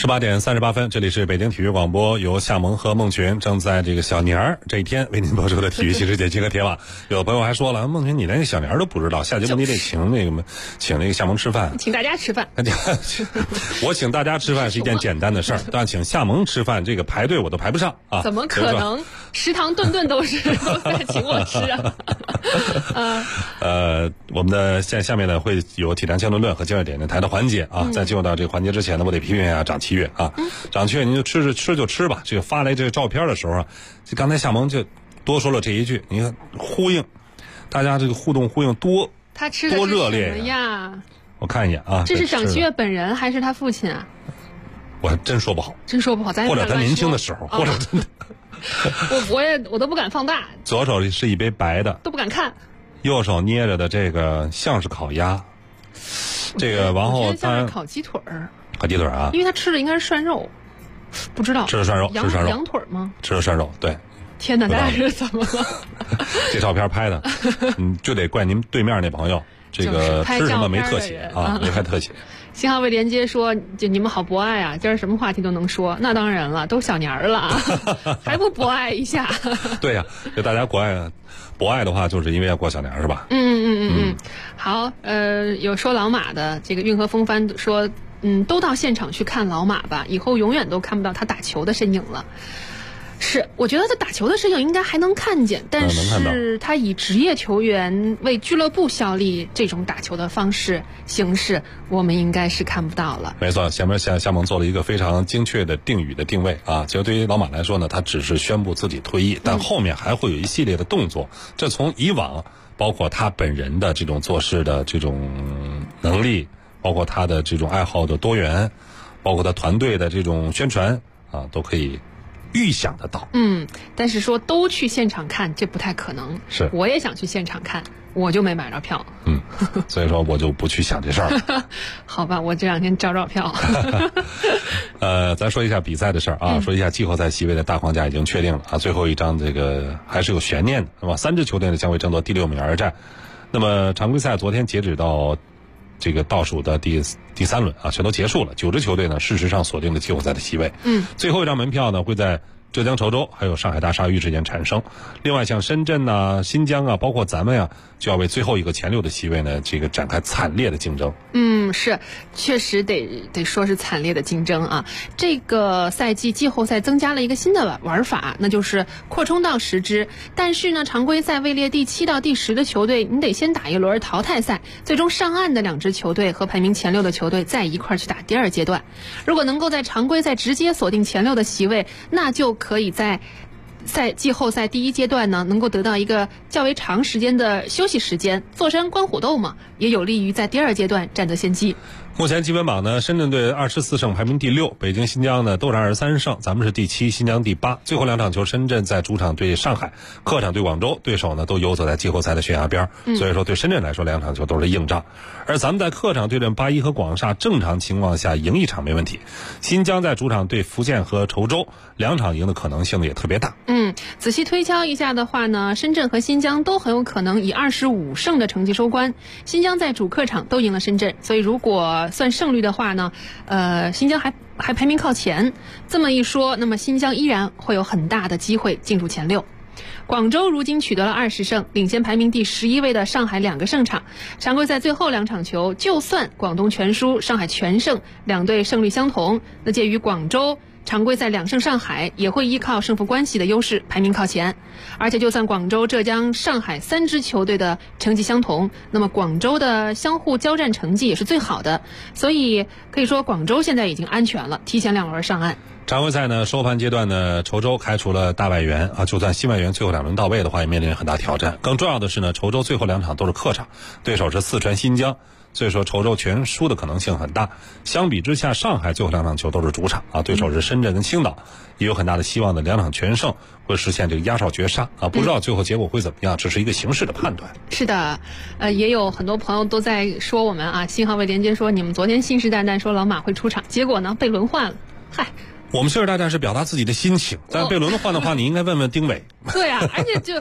18点38分，这里是北京体育广播，由夏萌和孟群正在这个小年儿这一天为您播出的体育新世界集合铁网。有的朋友还说了，孟群你连个小年儿都不知道，下节目你得请那个夏萌吃饭， 请大家吃饭。 我请大家吃饭是一件简单的事儿，但请夏萌吃饭这个排队我都排不上啊！ 怎么可能？食堂顿顿都是在请我吃啊！ 我们的下面呢会有体坛相对论和今日点电台的环节啊。在进入到这个环节之前呢，我得批评一下长七月啊。长七月您就吃就吃吧。这个发来这个照片的时候啊，就刚才夏萌就多说了这一句，你看呼应，大家这个互动呼应多， 他吃的多热烈什么呀？ 我看一眼啊， 这是长七月本人还是他父亲啊？ 我还真说不好，咱或者他年轻的时候，或者真的。 我都不敢放大。 左手里是一杯白的， 都不敢看。 右手捏着的这个像是烤鸭，这个然后像是烤鸡腿儿。 烤鸡腿啊？ 因为他吃的应该是涮肉，不知道吃的涮肉， 羊腿吗？ 吃的涮肉，对。 天哪，大家是怎么了？ 这照片拍的，就得怪您对面那朋友，这个吃什么没特写啊，没拍特写。 信号未连接说，就你们好博爱啊，今儿什么话题都能说。那当然了，都小年儿了，还不博爱一下？ 对呀，就大家博爱的话，就是因为要过小年是吧？ 好，有说老马的，这个运河风帆说，都到现场去看老马吧，以后永远都看不到他打球的身影了。是，我觉得他打球的身影应该还能看见，但是他以职业球员为俱乐部效力这种打球的方式形式，我们应该是看不到了。 没错，前面夏萌做了一个非常精确的定语的定位啊。其实对于老马来说呢，他只是宣布自己退役，但后面还会有一系列的动作。这从以往，包括他本人的这种做事的这种能力，包括他的这种爱好的多元，包括他团队的这种宣传啊，都可以预想得到。 但是说都去现场看，这不太可能。 是， 我也想去现场看，我就没买着票。 所以说我就不去想这事儿了。 好吧，我这两天找票。 咱说一下比赛的事儿啊，说一下季后赛席位的大框架已经确定了啊，最后一张这个还是有悬念的，那么3支球队呢将会争夺第6名而战。那么常规赛昨天截止到这个倒数的第3轮啊，全都结束了。9支球队呢，事实上锁定了季后赛的席位。最后一张门票呢，会在浙江稠州还有上海大鲨鱼之间产生。另外像深圳啊、新疆啊，包括咱们呀，就要为最后一个前6的席位呢，这个展开惨烈的竞争。 是，确实得说是惨烈的竞争啊。这个赛季季后赛增加了一个新的玩法，那就是扩充到10支。但是呢，常规赛位列第7到第10的球队，你得先打一轮淘汰赛，最终上岸的2支球队和排名前6的球队在一块去打第2阶段。如果能够在常规赛直接锁定前6的席位，那就可以在季后赛第1阶段呢，能够得到一个较为长时间的休息时间，坐山观虎斗嘛，也有利于在第2阶段占得先机。 目前积分榜呢，深圳队24胜排名第6，北京新疆呢都是23胜，咱们是第7，新疆第8。最后2场球，深圳在主场对上海，客场对广州，对手呢都游走在季后赛的悬崖边，所以说对深圳来说2场球都是硬仗。而咱们在客场对阵8-1和广厦，正常情况下赢1场没问题。新疆在主场对福建和稠州，2场赢的可能性也特别大。 仔细推敲一下的话呢，深圳和新疆都很有可能以25胜的成绩收官。新疆在主客场都赢了深圳，所以如果算胜率的话呢，新疆还排名靠前。这么一说，那么新疆依然会有很大的机会进入前6。广州如今取得了20胜，领先排名第11位的上海2个胜场。常规赛最后2场球，就算广东全输，上海全胜，2队胜率相同，那介于广州常规赛2胜上海也会依靠胜负关系的优势排名靠前。而且就算广州、浙江、上海3支球队的成绩相同，那么广州的相互交战成绩也是最好的，所以可以说广州现在已经安全了，提前2轮上岸。 常规赛呢，收盘阶段呢，稠州开除了大外援啊，就算新外援最后2轮到位的话，也面临很大挑战。更重要的是呢，稠州最后2场都是客场，对手是四川新疆，所以说稠州全输的可能性很大。相比之下，上海最后2场球都是主场啊，对手是深圳跟青岛，也有很大的希望的2场全胜会实现这个压哨绝杀啊，不知道最后结果会怎么样，这是一个形势的判断。 是的，也有很多朋友都在说我们啊，信号未连接说你们昨天信誓旦旦说老马会出场，结果呢被轮换了，嗨。 我们信誓旦旦是表达自己的心情，但被轮换的话，你应该问问丁伟。 对啊，而且就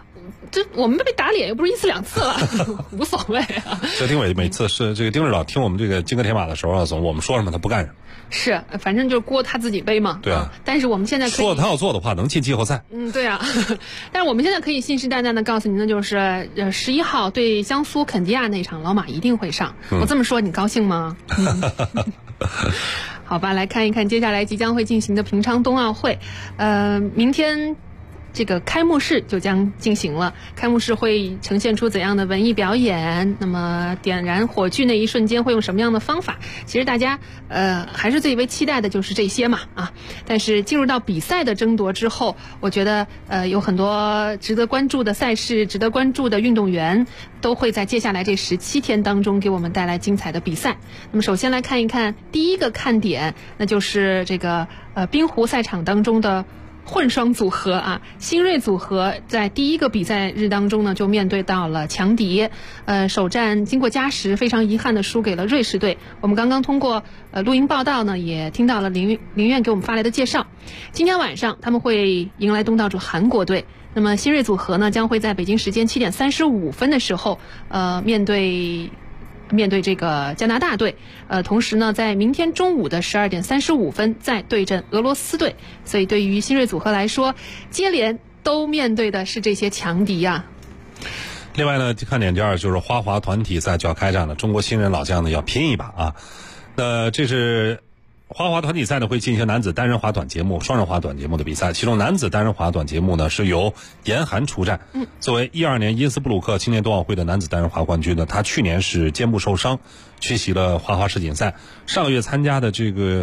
这我们被打脸又不是1次2次了，无所谓啊。 这丁伟每次是这个丁指导听我们这个金戈铁马的时候啊，总我们说什么他不干什么。 是，反正就是锅他自己背嘛。 对啊。 但是我们现在可以说他要做的话，能进季后赛。 对啊。但是我们现在可以信誓旦旦的告诉您的就是，11号对江苏肯尼亚那场，老马一定会上。我这么说你高兴吗？好吧，来看一看接下来即将会进行的平昌冬奥会。明天这个开幕式就将进行了，开幕式会呈现出怎样的文艺表演？那么点燃火炬那一瞬间会用什么样的方法？其实大家还是最为期待的就是这些嘛啊！但是进入到比赛的争夺之后，我觉得有很多值得关注的赛事、值得关注的运动员都会在接下来这17天当中给我们带来精彩的比赛。那么首先来看一看第一个看点，那就是这个冰壶赛场当中的混双组合啊，新锐组合在第一个比赛日当中呢，就面对到了强敌，首战经过加时，非常遗憾的输给了瑞士队。我们刚刚通过录音报道呢，也听到了林苑给我们发来的介绍。今天晚上他们会迎来东道主韩国队。那么新锐组合呢，将会在北京时间7点35分的时候，面对这个加拿大队，同时呢，在明天中午的12点35分再对阵俄罗斯队。所以对于新锐组合来说，接连都面对的是这些强敌啊。 另外呢，看点第二就是花滑团体赛就要开战了，中国新人老将呢要拼一把啊。那这是花滑团体赛呢会进行男子单人滑短节目、双人滑短节目的比赛，其中男子单人滑短节目呢是由严寒出战。作为12年因斯布鲁克青年冬奥会的男子单人滑冠军呢，他去年是肩部受伤，缺席了花滑世锦赛。上个月参加的这个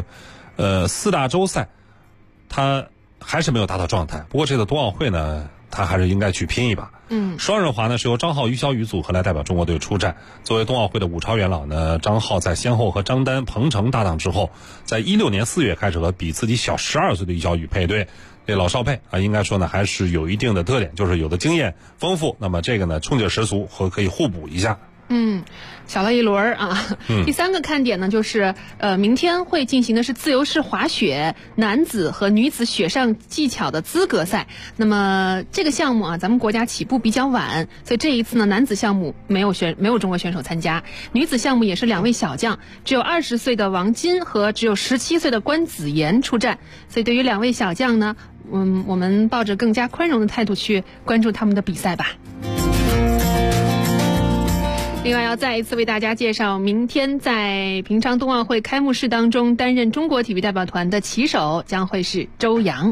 4大洲赛，他还是没有达到状态。不过这个冬奥会呢，他还是应该去拼一把。双人滑呢是由张浩、于小雨组合来代表中国队出战。作为冬奥会的5朝元老呢，张浩在先后和张丹、彭程搭档之后，在16年4月开始和比自己小12岁的于小雨配对。这老少配啊，应该说呢还是有一定的特点，就是有的经验丰富，那么这个呢冲劲十足，和可以互补一下。 小了一轮啊。第三个看点呢，就是明天会进行的是自由式滑雪男子和女子雪上技巧的资格赛。那么这个项目啊，咱们国家起步比较晚，所以这一次呢，男子项目没有中国选手参加，女子项目也是2位小将，只有20岁的王金和只有17岁的关子妍出战。所以对于2位小将呢，我们抱着更加宽容的态度去关注他们的比赛吧。另外要再一次为大家介绍，明天在平昌冬奥会开幕式当中担任中国体育代表团的旗手将会是周洋。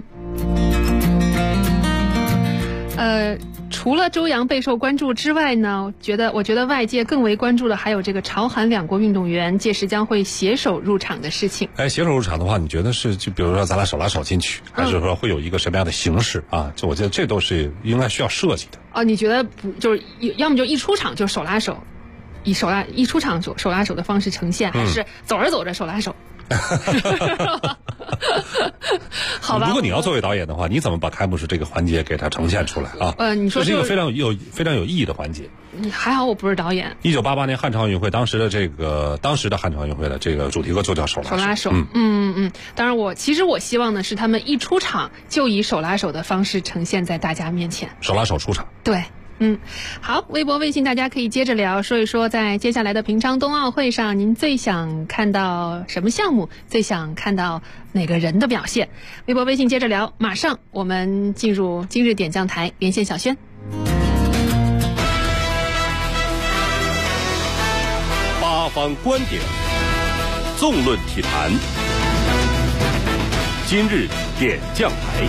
除了周洋备受关注之外呢，我觉得外界更为关注的还有这个朝韩2国运动员届时将会携手入场的事情。 携手入场的话，你觉得是就比如说咱俩手拉手进去，还是说会有一个什么样的形式啊？就我觉得这都是应该需要设计的。 你觉得不就是要么就一出场就手拉手，一出场手拉手的方式呈现，还是走着走着手拉手？好吧。 如果你要作为导演的话，你怎么把开幕式这个环节给它呈现出来啊？ 你说这是一个非常有意义的环节。 还好我不是导演。 1988年汉城奥运会，当时的汉城奥运会的这个主题歌就叫手拉手。当然其实我希望的是他们一出场就以手拉手的方式呈现在大家面前。手拉手出场。 对。好，微博微信大家可以接着聊，说一说在接下来的平昌冬奥会上您最想看到什么项目，最想看到哪个人的表现。微博微信接着聊，马上我们进入今日点将台，连线小轩。 八方观点，纵论体坛，今日点将台。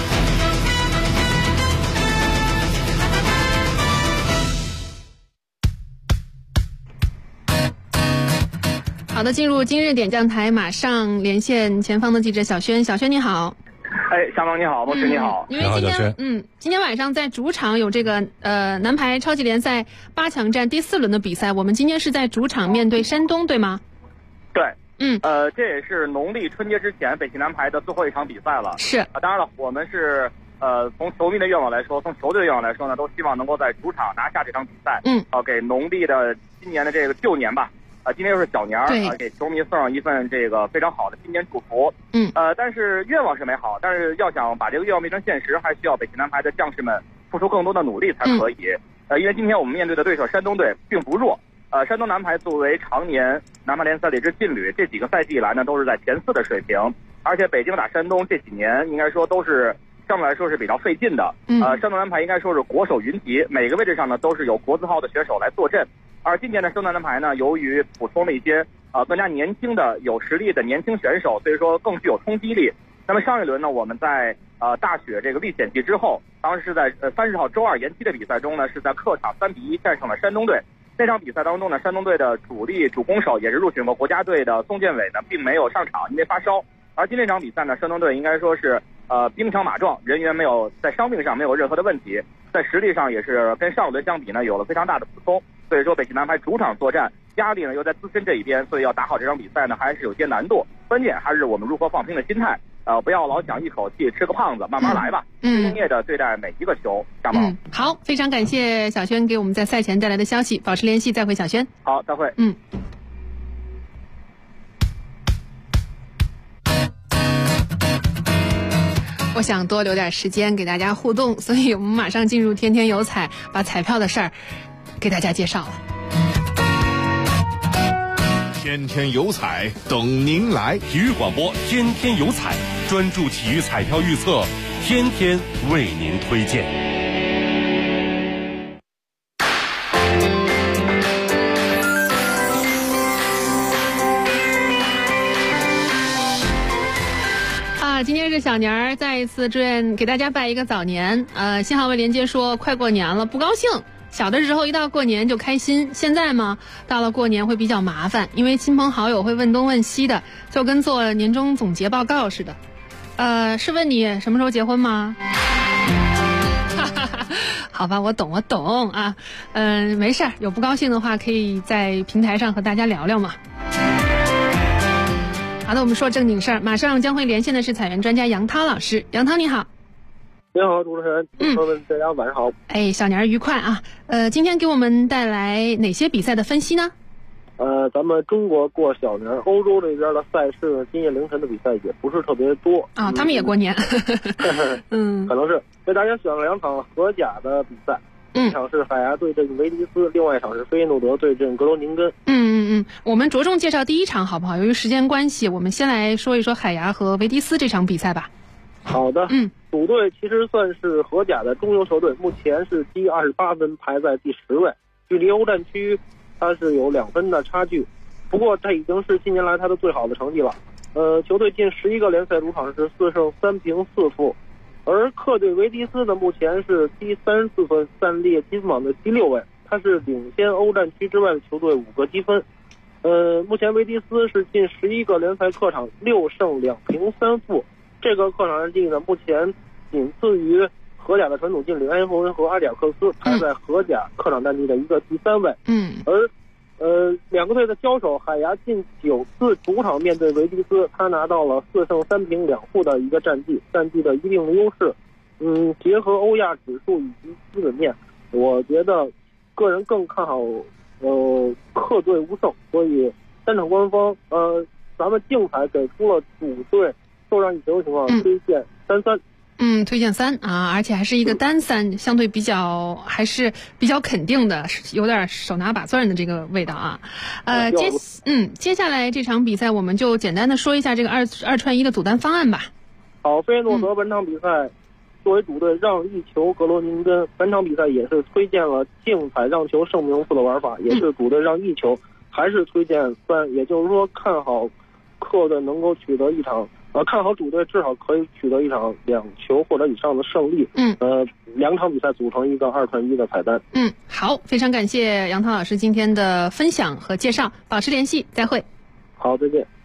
好的，进入今日点将台，马上连线前方的记者小轩。小轩你好。 向东你好，莫师你好。 因为今天晚上在主场有这个男排超级联赛8强战第4轮的比赛，我们今天是在主场面对山东，对吗？ 对。这也是农历春节之前北京男排的最后一场比赛了。 是。 当然了，我们是从球迷的愿望来说，从球队的愿望来说呢，都希望能够在主场拿下这场比赛。给农历的今年的这个旧年吧。今天又是小年儿，给球迷送上一份这个非常好的新年祝福。但是愿望是美好，但是要想把这个愿望变成现实，还需要北京男排的将士们付出更多的努力才可以。因为今天我们面对的对手山东队并不弱。山东男排作为常年男排联赛的一支劲旅，这几个赛季以来呢都是在前4的水平，而且北京打山东这几年应该说都是相对来说是比较费劲的。山东男排应该说是国手云集，每个位置上呢都是有国字号的选手来坐镇。而今年的山东男排呢，由于补充了一些更加年轻的有实力的年轻选手，所以说更具有冲击力。那么上一轮呢，我们在大雪这个历险记之后，当时是在30号周2延期的比赛中呢，是在客场3-1战胜了山东队。那场比赛当中呢，山东队的主攻手也是入选过国家队的宋建伟呢，并没有上场，因为发烧。而今天这场比赛呢，山东队应该说是兵强马壮，人员没有在伤病上没有任何的问题，在实力上也是跟上一轮相比呢有了非常大的补充。所以说北京男排主场作战，压力呢又在自身这一边，所以要打好这场比赛呢还是有些难度。关键还是我们如何放平的心态，不要老想一口气吃个胖子，慢慢来吧，敬业的对待每一个球。小毛， 好，非常感谢小轩给我们在赛前带来的消息，保持联系，再会小轩。 好，再会。 我想多留点时间给大家互动，所以我们马上进入天天有彩，把彩票的事儿给大家介绍了。 天天有彩等您来， 体育广播天天有彩，专注体育彩票预测，天天为您推荐。 今天是小年儿，再一次祝愿给大家拜一个早年。信号位连接说快过年了，不高兴。小的时候一到过年就开心，现在嘛，到了过年会比较麻烦，因为亲朋好友会问东问西的，就跟做年终总结报告似的。是问你什么时候结婚吗？好吧，我懂啊。没事儿，有不高兴的话可以在平台上和大家聊聊嘛。好的，我们说正经事儿，马上将会连线的是彩源专家杨涛老师。杨涛你好。 你好，主持人，朋友们，大家晚上好。 小年儿愉快啊！今天给我们带来哪些比赛的分析呢？ 咱们中国过小年，欧洲这边的赛事今夜凌晨的比赛也不是特别多啊，他们也过年。 可能是为大家选了2场荷甲的比赛。一场是海牙对阵维迪斯，另外一场是菲耶诺德对阵格罗宁根。 我们着重介绍第一场好不好？由于时间关系，我们先来说一说海牙和维迪斯这场比赛吧。 好的。主队其实算是荷甲的中游球队，目前是积28分，排在第10位，距离欧战区它是有2分的差距。不过这已经是近年来他的最好的成绩了。球队近11个联赛主场是4胜3平4负。而客队维迪斯呢，目前是积34分，暂列积分榜的第6位，他是领先欧战区之外的球队5个积分。目前维迪斯是近11个联赛客场6胜2平3负，这个客场战绩呢，目前仅次于荷甲的传统劲旅埃因霍温和阿贾克斯，排在荷甲客场战绩的一个第3位。而两个队的交手，海牙近9次主场面对维迪斯，他拿到了4胜3平2负的一个战绩的一定的优势。结合欧亚指数以及基本面，我觉得个人更看好客队无胜，所以3场官方咱们竞彩给出了主队受让一球的情况，推荐3-3。 推荐3啊，而且还是一个单3，相对还是比较肯定的，有点手拿把攥的这个味道啊。接下来这场比赛我们就简单的说一下这个二串1的组单方案吧。 好，菲耶诺德本场比赛作为主队让1球格罗宁根，本场比赛也是推荐了竞彩让球胜名负的玩法，也是主队让1球，还是推荐3，也就是说看好客队能够取得一场。看好主队至少可以取得一场2球或者以上的胜利。2场比赛组成一个2串1的彩蛋。 好，非常感谢杨涛老师今天的分享和介绍，保持联系，再会。 好，再见。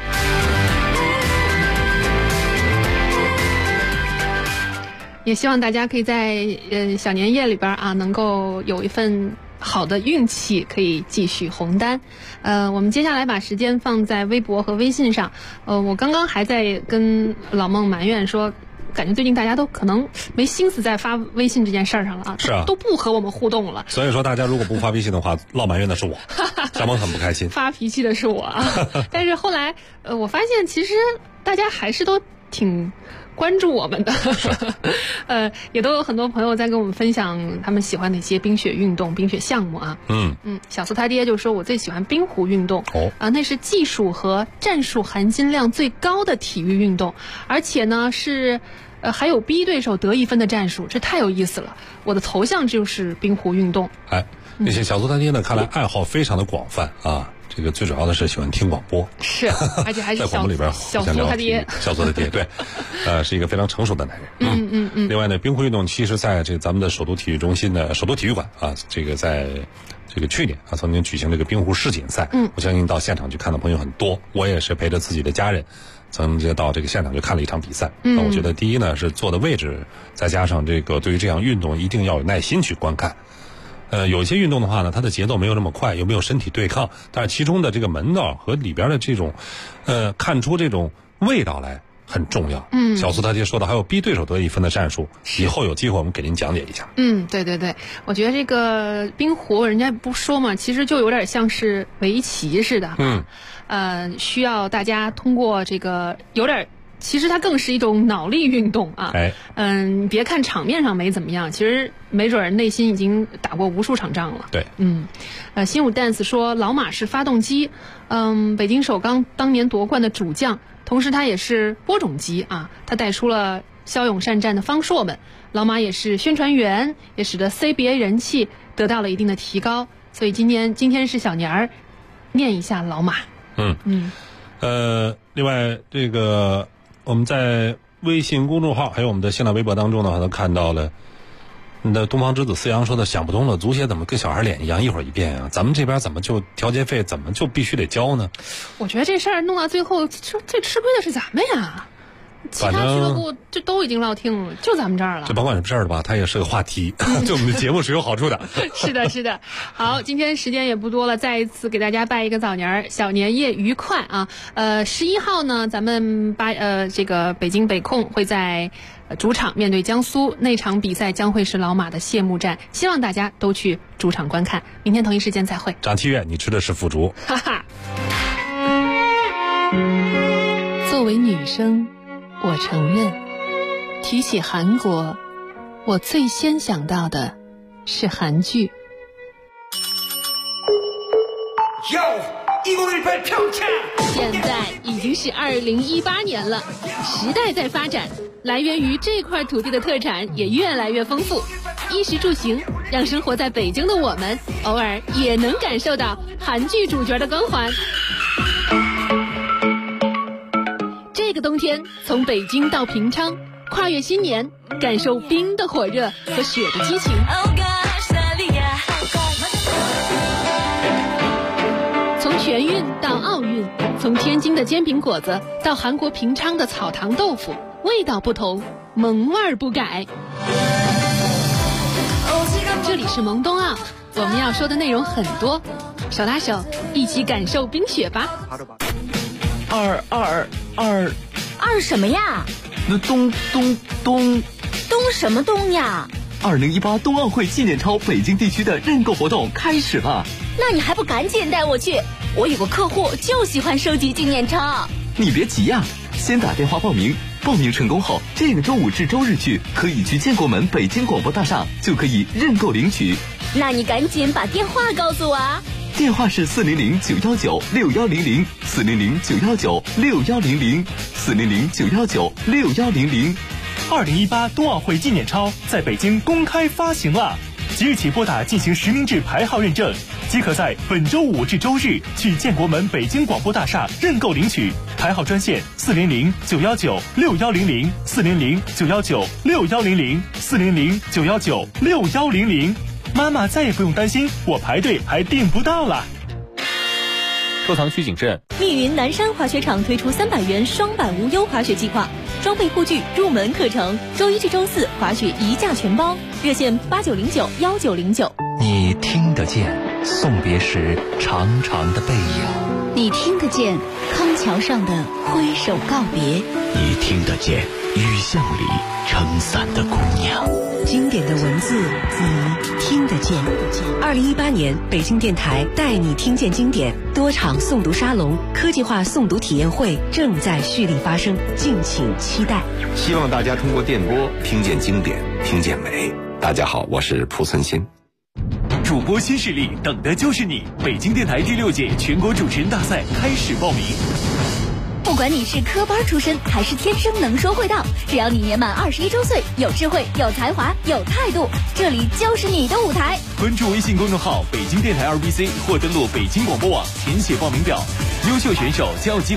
也希望大家可以在小年夜里边啊，能够有一份好的运气，可以继续红单。我们接下来把时间放在微博和微信上。我刚刚还在跟老孟埋怨说，感觉最近大家都可能没心思在发微信这件事上了啊， 是啊， 都不和我们互动了。 所以说大家如果不发微信的话，落埋怨的是我，小孟很不开心。 发脾气的是我啊。但是后来我发现其实大家还是都挺关注我们的，也都有很多朋友在跟我们分享他们喜欢的一些冰雪运动、冰雪项目啊。小苏他爹就说我最喜欢冰壶运动，那是技术和战术含金量最高的体育运动，而且呢是还有逼对手得1分的战术，这太有意思了。我的头像就是冰壶运动。 那些小苏他爹呢，看来爱好非常的广泛啊。这个最主要的是喜欢听广播， 是，而且还是在广播里边小苏他爹， 小苏他爹，对，是一个非常成熟的男人。另外呢，冰壶运动其实在这咱们的首都体育中心的首都体育馆啊，这个在这个去年啊曾经举行这个冰壶世锦赛，我相信到现场去看的朋友很多，我也是陪着自己的家人曾经到这个现场去看了一场比赛。那我觉得第一呢是坐的位置，再加上这个对于这项运动一定要有耐心去观看。有一些运动的话呢，它的节奏没有那么快，又没有身体对抗，但是其中的这个门道和里边的这种，看出这种味道来很重要。小苏他爹说的还有逼对手得1分的战术，以后有机会我们给您讲解一下。 对对对，我觉得这个冰壶人家不说嘛，其实就有点像是围棋似的。需要大家通过这个有点。其实它更是一种脑力运动啊！别看场面上没怎么样，其实没准内心已经打过无数场仗了。 对， 新武 dance 说老马是发动机，北京首钢当年夺冠的主将，同时他也是播种机啊，他带出了骁勇善战的方硕们。老马也是宣传员，也使得 CBA 人气得到了一定的提高。所以今天是小年儿，念一下老马。 另外这个。我们在微信公众号还有我们的新浪微博当中呢，都看到了你的东方之子思阳说的想不通了，足协怎么跟小孩脸一样一会儿一变啊？咱们这边怎么就调节费怎么就必须得交呢？ 我觉得这事儿弄到最后最吃亏的是咱们呀。其他俱乐部这都已经落听了，就咱们这儿了。 就甭管什么事儿吧，它也是个话题，对我们的节目是有好处的。 是的，是的。好，今天时间也不多了，再一次给大家拜一个早年儿，小年夜愉快啊！11号呢，咱们这个北京北控会在主场面对江苏，那场比赛将会是老马的谢幕战，希望大家都去主场观看。明天同一时间再会。 张七月，你吃的是腐竹。 哈哈。作为女生。我承认，提起韩国，我最先想到的是韩剧。现在已经是2018年了，时代在发展，来源于这块土地的特产也越来越丰富。衣食住行，让生活在北京的我们，偶尔也能感受到韩剧主角的光环。这个冬天，从北京到平昌，跨越新年，感受冰的火热和雪的激情。从全运到奥运，从天津的煎饼果子到韩国平昌的草堂豆腐，味道不同，萌味不改。这里是萌冬奥，我们要说的内容很多，手拉手一起感受冰雪吧。 二什么呀？ 那冬什么冬呀 ？2018冬奥会纪念钞北京地区的认购活动开始了。 那你还不赶紧带我去？我有个客户就喜欢收集纪念钞。 你别急呀，先打电话报名，报名成功后，这个周五至周日去可以去建国门北京广播大厦，就可以认购领取。 那你赶紧把电话告诉我啊！ 电话是400-919-6100，400-919-6100，400-919-6100。2018冬奥会纪念钞在北京公开发行了，即日起拨打进行实名制牌号认证，即可在本周五至周日去建国门北京广播大厦认购领取。牌号专线400-919-6100，400-919-6100，400-919-6100。妈妈再也不用担心我排队还订不到了。 收藏需谨慎。 密云南山滑雪场推出300元双板无忧滑雪计划，装备护具、入门课程，周一至周四滑雪一价全包。热线8909-1909。 你听得见， 送别时长长的背影。 你听得见康桥上的挥手告别， 你听得见雨巷里撑伞的姑娘。 经典的文字，你听得见。2018年北京电台带你听见经典多场诵读沙龙、科技化诵读体验会正在蓄力发生，敬请期待。 希望大家通过电波听见经典，听见美。大家好，我是蒲存昕。 主播新势力，等的就是你！北京电台第6届全国主持人大赛开始报名。 不管你是科班出身还是天生能说会道，只要你年满21周岁，有智慧、有才华、有态度，这里就是你的舞台。 关注微信公众号北京电台2BC 或登录北京广播网填写报名表，优秀选手将有机会